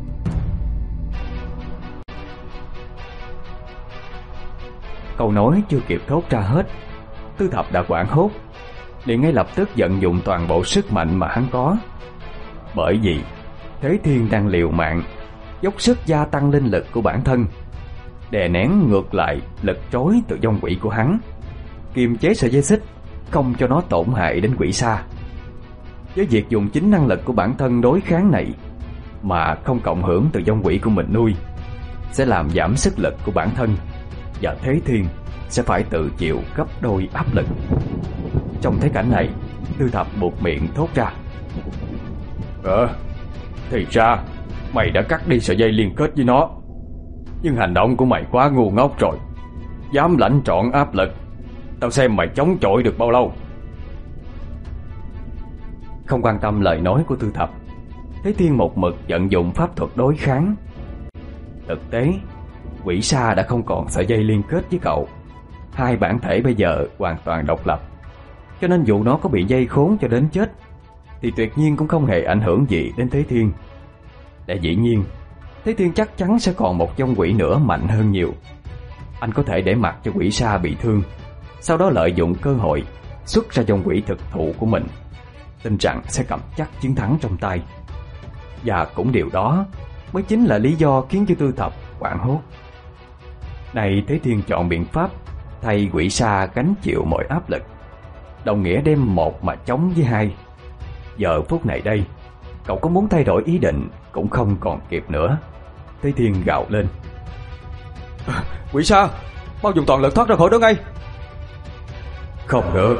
Câu nói chưa kịp thốt ra hết, Tư Thập đã hoảng hốt, liền ngay lập tức vận dụng toàn bộ sức mạnh mà hắn có. Bởi vì Thế Thiên đang liều mạng, dốc sức gia tăng linh lực của bản thân, đè nén ngược lại lực trối từ dông quỷ của hắn, kiềm chế sợi dây xích, không cho nó tổn hại đến quỷ Sa. Với việc dùng chính năng lực của bản thân đối kháng này mà không cộng hưởng từ dông quỷ của mình nuôi, sẽ làm giảm sức lực của bản thân, và Thế Thiên sẽ phải tự chịu gấp đôi áp lực. Trong thế cảnh này, Tư Thập buột miệng thốt ra: Ờ, thì ra mày đã cắt đi sợi dây liên kết với nó. Nhưng hành động của mày quá ngu ngốc rồi. Dám lãnh trọn áp lực, tao xem mày chống chọi được bao lâu. Không quan tâm lời nói của Tư Thập, Thế Thiên một mực vận dụng pháp thuật đối kháng. Thực tế, quỷ Sa đã không còn sợi dây liên kết với cậu. Hai bản thể bây giờ hoàn toàn độc lập, cho nên dù nó có bị dây khốn cho đến chết thì tuyệt nhiên cũng không hề ảnh hưởng gì đến Thế Thiên. Để dĩ nhiên, Thế Thiên chắc chắn sẽ còn một dông quỷ nữa mạnh hơn nhiều. Anh có thể để mặc cho quỷ Sa bị thương, sau đó lợi dụng cơ hội xuất ra dông quỷ thực thụ của mình, tin rằng sẽ cầm chắc chiến thắng trong tay. Và cũng điều đó mới chính là lý do khiến cho Tư Thập hoảng hốt. Này, Thế Thiên chọn biện pháp thay quỷ Sa gánh chịu mọi áp lực, đồng nghĩa đem một mà chống với hai. Giờ phút này đây, cậu có muốn thay đổi ý định cũng không còn kịp nữa. Thế Thiên gào lên: à, Quỷ Sa, mau dùng toàn lực thoát ra khỏi đó ngay. Không được.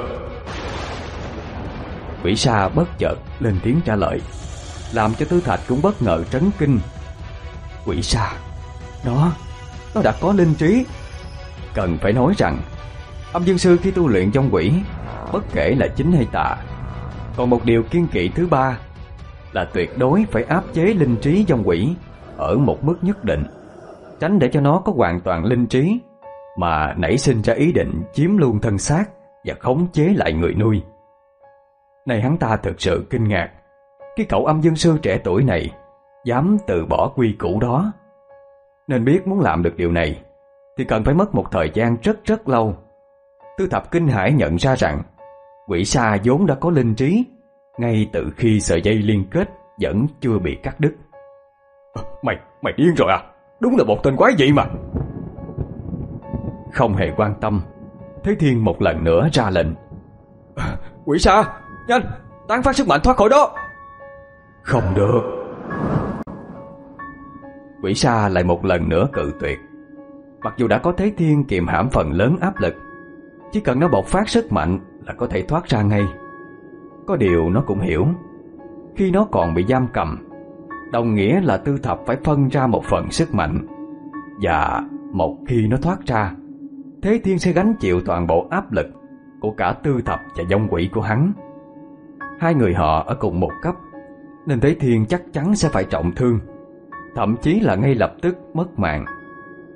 Quỷ Sa bất chợt lên tiếng trả lời, làm cho Tư Thạch cũng bất ngờ trấn kinh. Quỷ Sa, nó, nó đã có linh trí. Cần phải nói rằng, âm dương sư khi tu luyện trong quỷ, bất kể là chính hay tà, còn một điều kiêng kỵ thứ ba là tuyệt đối phải áp chế linh trí trong quỷ ở một mức nhất định, tránh để cho nó có hoàn toàn linh trí mà nảy sinh ra ý định chiếm luôn thân xác và khống chế lại người nuôi. Này, hắn ta thực sự kinh ngạc, cái cậu âm dương sư trẻ tuổi này dám từ bỏ quy củ đó. Nên biết muốn làm được điều này thì cần phải mất một thời gian rất rất lâu. Tư Thập kinh hãi nhận ra rằng quỷ Sa vốn đã có linh trí ngay từ khi sợi dây liên kết vẫn chưa bị cắt đứt. à, Mày, mày điên rồi à? Đúng là một tên quái dị mà. Không hề quan tâm, Thế Thiên một lần nữa ra lệnh: à, Quỷ Sa, nhanh, tán phát sức mạnh thoát khỏi đó. Không được. Quỷ Sa lại một lần nữa cự tuyệt. Mặc dù đã có Thế Thiên kiềm hãm phần lớn áp lực, chỉ cần nó bộc phát sức mạnh là có thể thoát ra ngay. Có điều nó cũng hiểu, khi nó còn bị giam cầm, đồng nghĩa là Tư Thập phải phân ra một phần sức mạnh. Và một khi nó thoát ra, Thế Thiên sẽ gánh chịu toàn bộ áp lực của cả Tư Thập và dông quỷ của hắn. Hai người họ ở cùng một cấp, nên Thế Thiên chắc chắn sẽ phải trọng thương, thậm chí là ngay lập tức mất mạng.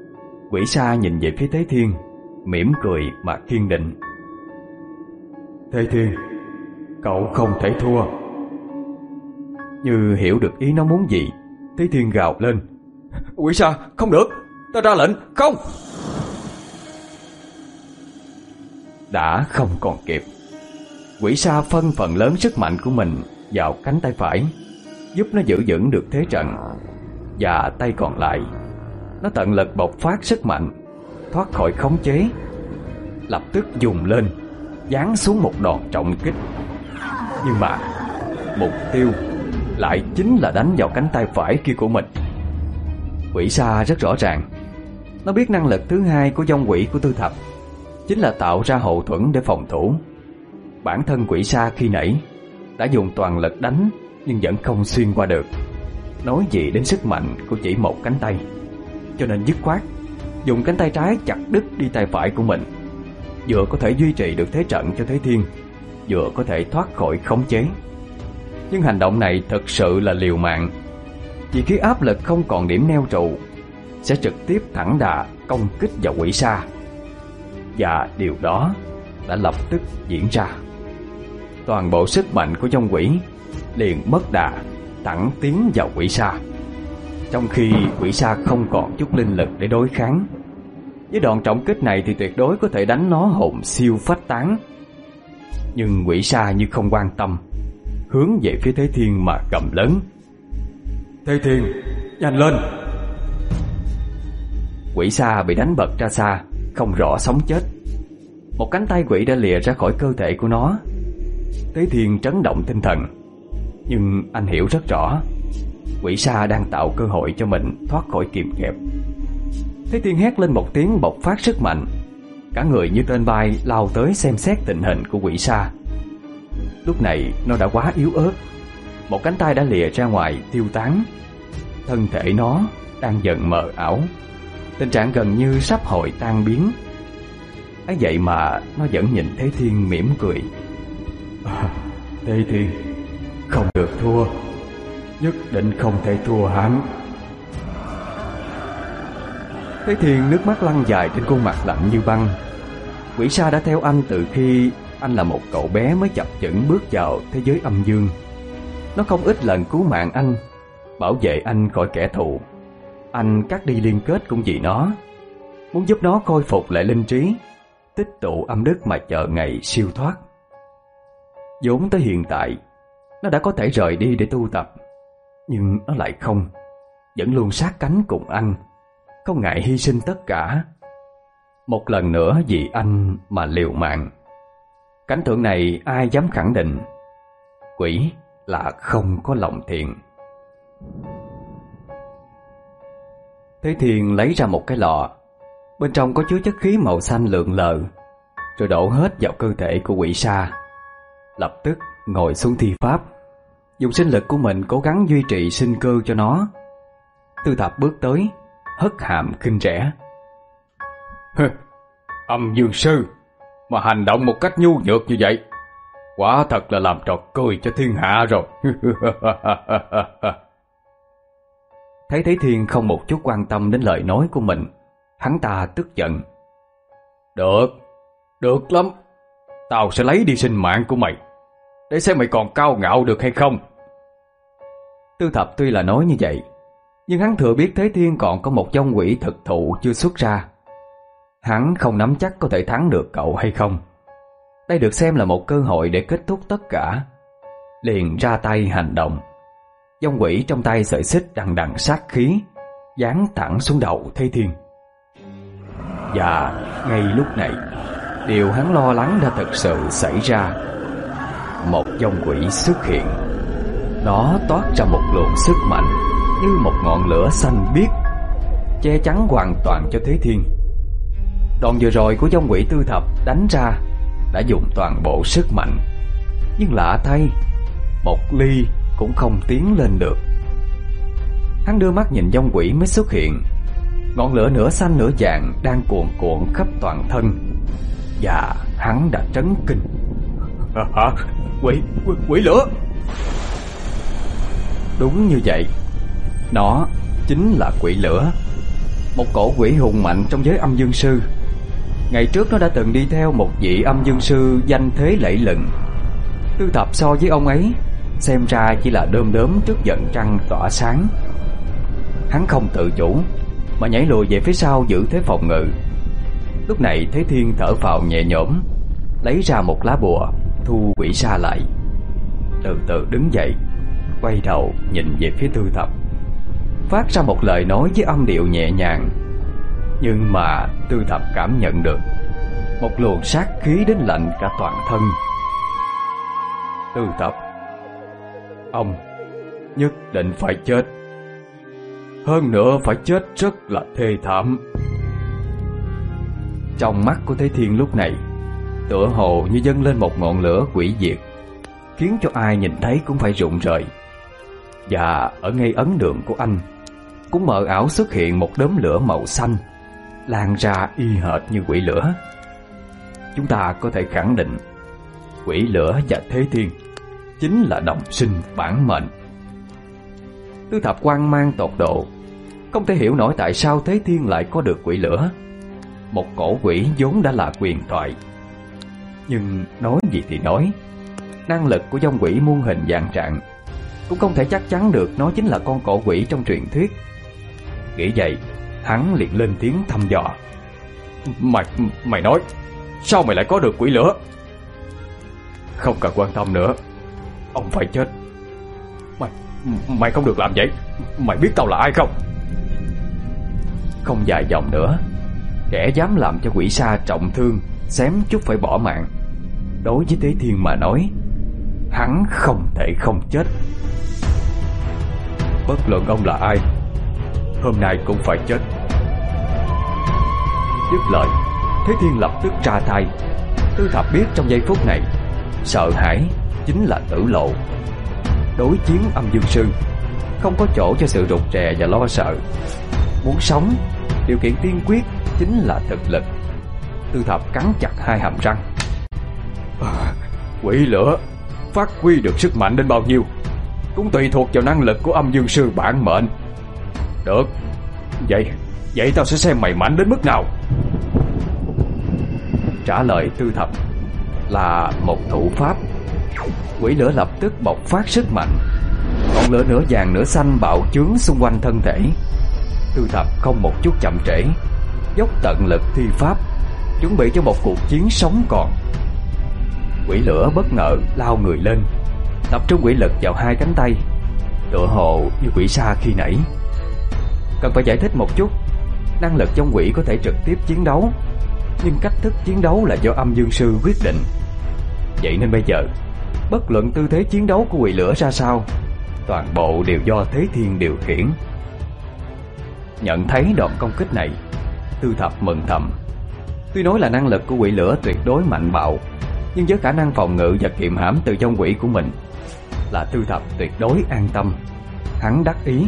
Quỷ Sa nhìn về phía Thế Thiên, mỉm cười mà kiên định: Thế Thiên, cậu không thể thua. Như hiểu được ý nó muốn gì, Thế Thiên gào lên: Quỷ Sa, không được, ta ra lệnh, không. Đã không còn kịp. Quỷ Sa phân phần lớn sức mạnh của mình vào cánh tay phải, giúp nó giữ vững được thế trận. Và tay còn lại, nó tận lực bộc phát sức mạnh, thoát khỏi khống chế, lập tức dùng lên, giáng xuống một đòn trọng kích. Nhưng mà mục tiêu lại chính là đánh vào cánh tay phải kia của mình. Quỷ Sa rất rõ ràng, nó biết năng lực thứ hai của vong quỷ của Tư Thập chính là tạo ra hậu thuẫn để phòng thủ. Bản thân Quỷ Sa khi nãy đã dùng toàn lực đánh nhưng vẫn không xuyên qua được, nói gì đến sức mạnh của chỉ một cánh tay. Cho nên dứt khoát dùng cánh tay trái chặt đứt đi tay phải của mình, vừa có thể duy trì được thế trận cho Thế Thiên, vừa có thể thoát khỏi khống chế. Nhưng hành động này thực sự là liều mạng, vì khi áp lực không còn điểm neo trụ sẽ trực tiếp thẳng đà công kích vào Quỷ Sa. Và điều đó đã lập tức diễn ra. Toàn bộ sức mạnh của vong quỷ liền mất đà, thẳng tiến vào Quỷ Sa, trong khi Quỷ Sa không còn chút linh lực để đối kháng. Với đòn trọng kích này thì tuyệt đối có thể đánh nó hồn siêu phách tán. Nhưng Quỷ Sa như không quan tâm, hướng về phía Thế Thiên mà gầm lớn: Thế Thiên, nhanh lên! Quỷ Sa bị đánh bật ra xa, không rõ sống chết. Một cánh tay quỷ đã lìa ra khỏi cơ thể của nó. Thế Thiên chấn động tinh thần, nhưng anh hiểu rất rõ Quỷ Sa đang tạo cơ hội cho mình thoát khỏi kìm kẹp. Thế Thiên hét lên một tiếng bộc phát sức mạnh, cả người như tên bay lao tới xem xét tình hình của Quỷ Sa. Lúc này nó đã quá yếu ớt, một cánh tay đã lìa ra ngoài tiêu tán, thân thể nó đang dần mờ ảo, tình trạng gần như sắp hội tan biến. Ấy vậy mà nó vẫn nhìn Thế Thiên mỉm cười: à, Thế Thiên, không được thua, nhất định không thể thua hắn. Thế Thiên nước mắt lăn dài trên khuôn mặt lạnh như băng. Quỷ Sa đã theo anh từ khi anh là một cậu bé mới chập chững bước vào thế giới âm dương. Nó không ít lần cứu mạng anh, bảo vệ anh khỏi kẻ thù. Anh cắt đi liên kết cũng vì nó, muốn giúp nó khôi phục lại linh trí, tích tụ âm đức mà chờ ngày siêu thoát. Vốn tới hiện tại nó đã có thể rời đi để tu tập, nhưng nó lại không, vẫn luôn sát cánh cùng anh, không ngại hy sinh tất cả, một lần nữa vì anh mà liều mạng. Cảnh tượng này ai dám khẳng định quỷ là không có lòng thiện. Thế Thiên lấy ra một cái lọ, bên trong có chứa chất khí màu xanh lượn lờ, rồi đổ hết vào cơ thể của Quỷ Sa. Lập tức ngồi xuống thi pháp, dùng sinh lực của mình cố gắng duy trì sinh cơ cho nó. Tư Thập bước tới, hất hàm khinh rẻ: Âm Dương Sư mà hành động một cách nhu nhược như vậy, quả thật là làm trò cười cho thiên hạ rồi. Thấy Thế Thiên không một chút quan tâm đến lời nói của mình, hắn ta tức giận: Được, được lắm, tao sẽ lấy đi sinh mạng của mày, để xem mày còn cao ngạo được hay không. Tư Thập tuy là nói như vậy, nhưng hắn thừa biết Thế Thiên còn có một vong quỷ thực thụ chưa xuất ra. Hắn không nắm chắc có thể thắng được cậu hay không. Đây được xem là một cơ hội để kết thúc tất cả. Liền ra tay hành động. Vong quỷ trong tay sợi xích đằng đằng sát khí, giáng thẳng xuống đầu Thế Thiên. Và ngay lúc này, điều hắn lo lắng đã thực sự xảy ra. Một vong quỷ xuất hiện. Nó toát ra một luồng sức mạnh như một ngọn lửa xanh biếc, che chắn hoàn toàn cho Thế Thiên. Đòn vừa rồi của vong quỷ Tư Thập đánh ra đã dùng toàn bộ sức mạnh, nhưng lạ thay, một ly cũng không tiến lên được. Hắn đưa mắt nhìn vong quỷ mới xuất hiện. Ngọn lửa nửa xanh nửa vàng đang cuồn cuộn khắp toàn thân, và hắn đã chấn kinh. Hả? Quỷ, quỷ, quỷ lửa? Đúng như vậy, nó chính là quỷ lửa, một cổ quỷ hùng mạnh trong giới âm dương sư. Ngày trước nó đã từng đi theo một vị âm dương sư danh thế lẫy lừng. Tư Thập so với ông ấy xem ra chỉ là đom đóm trước giận trăng tỏa sáng. Hắn không tự chủ mà nhảy lùi về phía sau giữ thế phòng ngự. Lúc này Thế Thiên thở phào nhẹ nhõm, lấy ra một lá bùa thu quỷ sa lại, từ từ đứng dậy, quay đầu nhìn về phía Tư Thập, phát ra một lời nói với âm điệu nhẹ nhàng. Nhưng mà Tư Thập cảm nhận được một luồng sát khí đến lạnh cả toàn thân. Tư Thập, ông nhất định phải chết, hơn nữa phải chết rất là thê thảm. Trong mắt của Thế Thiên lúc này tựa hồ như dâng lên một ngọn lửa hủy diệt, khiến cho ai nhìn thấy cũng phải rụng rời. Và ở ngay ấn đường của anh cũng mờ ảo xuất hiện một đốm lửa màu xanh, lan ra y hệt như quỷ lửa. Chúng ta có thể khẳng định quỷ lửa và Thế Thiên chính là đồng sinh bản mệnh. Tư Thập hoang mang tột độ, không thể hiểu nổi tại sao Thế Thiên lại có được quỷ lửa, một cổ quỷ vốn đã là quyền thoại. Nhưng nói gì thì nói, năng lực của dông quỷ muôn hình vạn trạng, cũng không thể chắc chắn được nó chính là con cổ quỷ trong truyền thuyết. Nghĩ vậy, hắn liền lên tiếng thăm dò. Mày, mày nói, sao mày lại có được quỷ lửa? Không cần quan tâm nữa, ông phải chết. Mày, mày không được làm vậy. Mày biết tao là ai không? Không dài dòng nữa, kẻ dám làm cho quỷ sa trọng thương, xém chút phải bỏ mạng, đối với Thế Thiên mà nói, hắn không thể không chết. Bất luận ông là ai, hôm nay cũng phải chết. Dứt lời, Thế Thiên lập tức ra tay. Tư Thập biết trong giây phút này, sợ hãi chính là tử lộ. Đối chiến âm dương sư không có chỗ cho sự rụt rè và lo sợ. Muốn sống, điều kiện tiên quyết chính là thực lực. Tư Thập cắn chặt hai hàm răng. À, quỷ lửa phát huy được sức mạnh đến bao nhiêu cũng tùy thuộc vào năng lực của âm dương sư bản mệnh. Được, vậy Vậy tao sẽ xem mày mạnh đến mức nào. Trả lời Tư Thập là một thủ pháp. Quỷ lửa lập tức bộc phát sức mạnh, ngọn lửa nửa vàng nửa xanh bạo chướng xung quanh thân thể. Tư Thập không một chút chậm trễ, dốc tận lực thi pháp, chuẩn bị cho một cuộc chiến sống còn. Quỷ lửa bất ngờ lao người lên, tập trung quỷ lực vào hai cánh tay, tựa hồ như quỷ sa khi nãy. Cần phải giải thích một chút, năng lực trong quỷ có thể trực tiếp chiến đấu, nhưng cách thức chiến đấu là do âm dương sư quyết định. Vậy nên bây giờ, bất luận tư thế chiến đấu của quỷ lửa ra sao, toàn bộ đều do Thế Thiên điều khiển. Nhận thấy đòn công kích này, Tư Thập mừng thầm. Tuy nói là năng lực của quỷ lửa tuyệt đối mạnh bạo, nhưng với khả năng phòng ngự và kiềm hãm từ trong quỷ của mình, là Tư Thập tuyệt đối an tâm. Hắn đắc ý.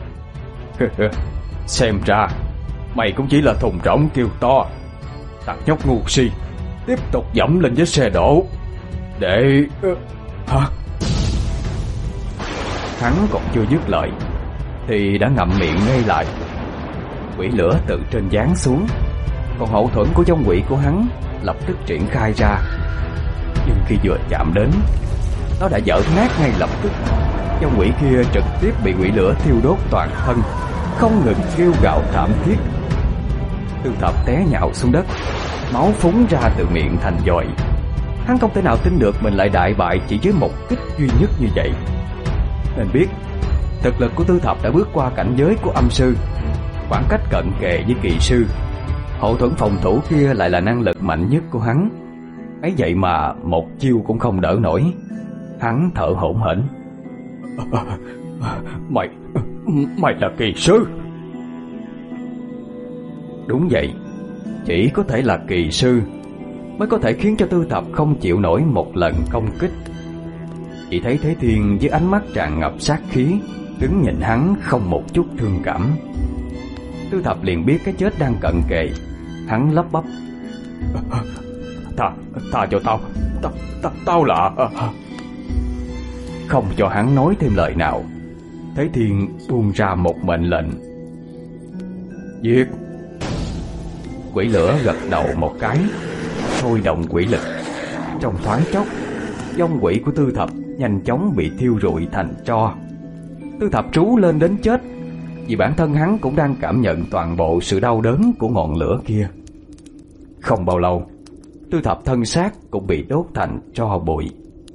Xem ra mày cũng chỉ là thùng rỗng kêu to. Thằng nhóc ngu si, tiếp tục dẫm lên vết xe đổ để... Hả? Hắn còn chưa dứt lời thì đã ngậm miệng ngay lại. Quỷ lửa từ trên giáng xuống, còn hậu thuẫn của dông quỷ của hắn lập tức triển khai ra. Nhưng khi vừa chạm đến, nó đã vỡ nát ngay lập tức. Dông quỷ kia trực tiếp bị quỷ lửa thiêu đốt toàn thân, không ngừng kêu gào thảm thiết. Tư Thập té nhào xuống đất, máu phúng ra từ miệng thành dòi. Hắn không thể nào tin được mình lại đại bại chỉ với một kích duy nhất như vậy. Nên biết thực lực của Tư Thập đã bước qua cảnh giới của âm sư, khoảng cách cận kề với kỳ sư. Hậu thuẫn phòng thủ kia lại là năng lực mạnh nhất của hắn. Ấy vậy mà một chiêu cũng không đỡ nổi. Hắn thở hổn hển. Mày Mày là kỳ sư? Đúng vậy, chỉ có thể là kỳ sư mới có thể khiến cho Tư Thập không chịu nổi một lần công kích. Chỉ thấy Thế Thiên với ánh mắt tràn ngập sát khí đứng nhìn hắn không một chút thương cảm. Tư Thập liền biết cái chết đang cận kề. Hắn lắp bắp. Tha, tha cho tao, tao, tao, tao là... Không cho hắn nói thêm lời nào, Thế Thiên buông ra một mệnh lệnh. Giết. Quỷ lửa gật đầu một cái, thôi động quỷ lực. Trong thoáng chốc, vong quỷ của Tư Thập nhanh chóng bị thiêu rụi thành tro. Tư Thập trú lên đến chết, vì bản thân hắn cũng đang cảm nhận toàn bộ sự đau đớn của ngọn lửa kia. Không bao lâu, Tư Thập thân xác cũng bị đốt thành tro bụi.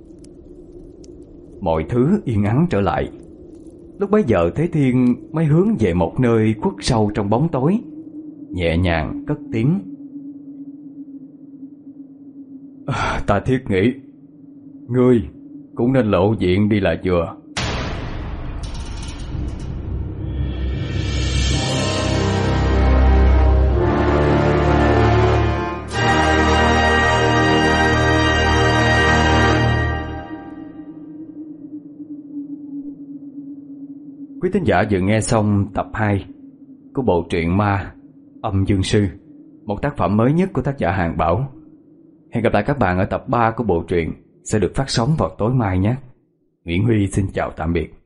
Mọi thứ yên ắng trở lại. Lúc bấy giờ Thế Thiên mới hướng về một nơi khuất sâu trong bóng tối, nhẹ nhàng cất tiếng: à, Ta thiết nghĩ ngươi cũng nên lộ diện đi là vừa. Quý thính giả vừa nghe xong tập hai của bộ truyện ma Âm Dương Sư, một tác phẩm mới nhất của tác giả Hàng Bảo. Hẹn gặp lại các bạn ở tập ba của bộ truyện sẽ được phát sóng vào tối mai nhé. Nguyễn Huy xin chào tạm biệt.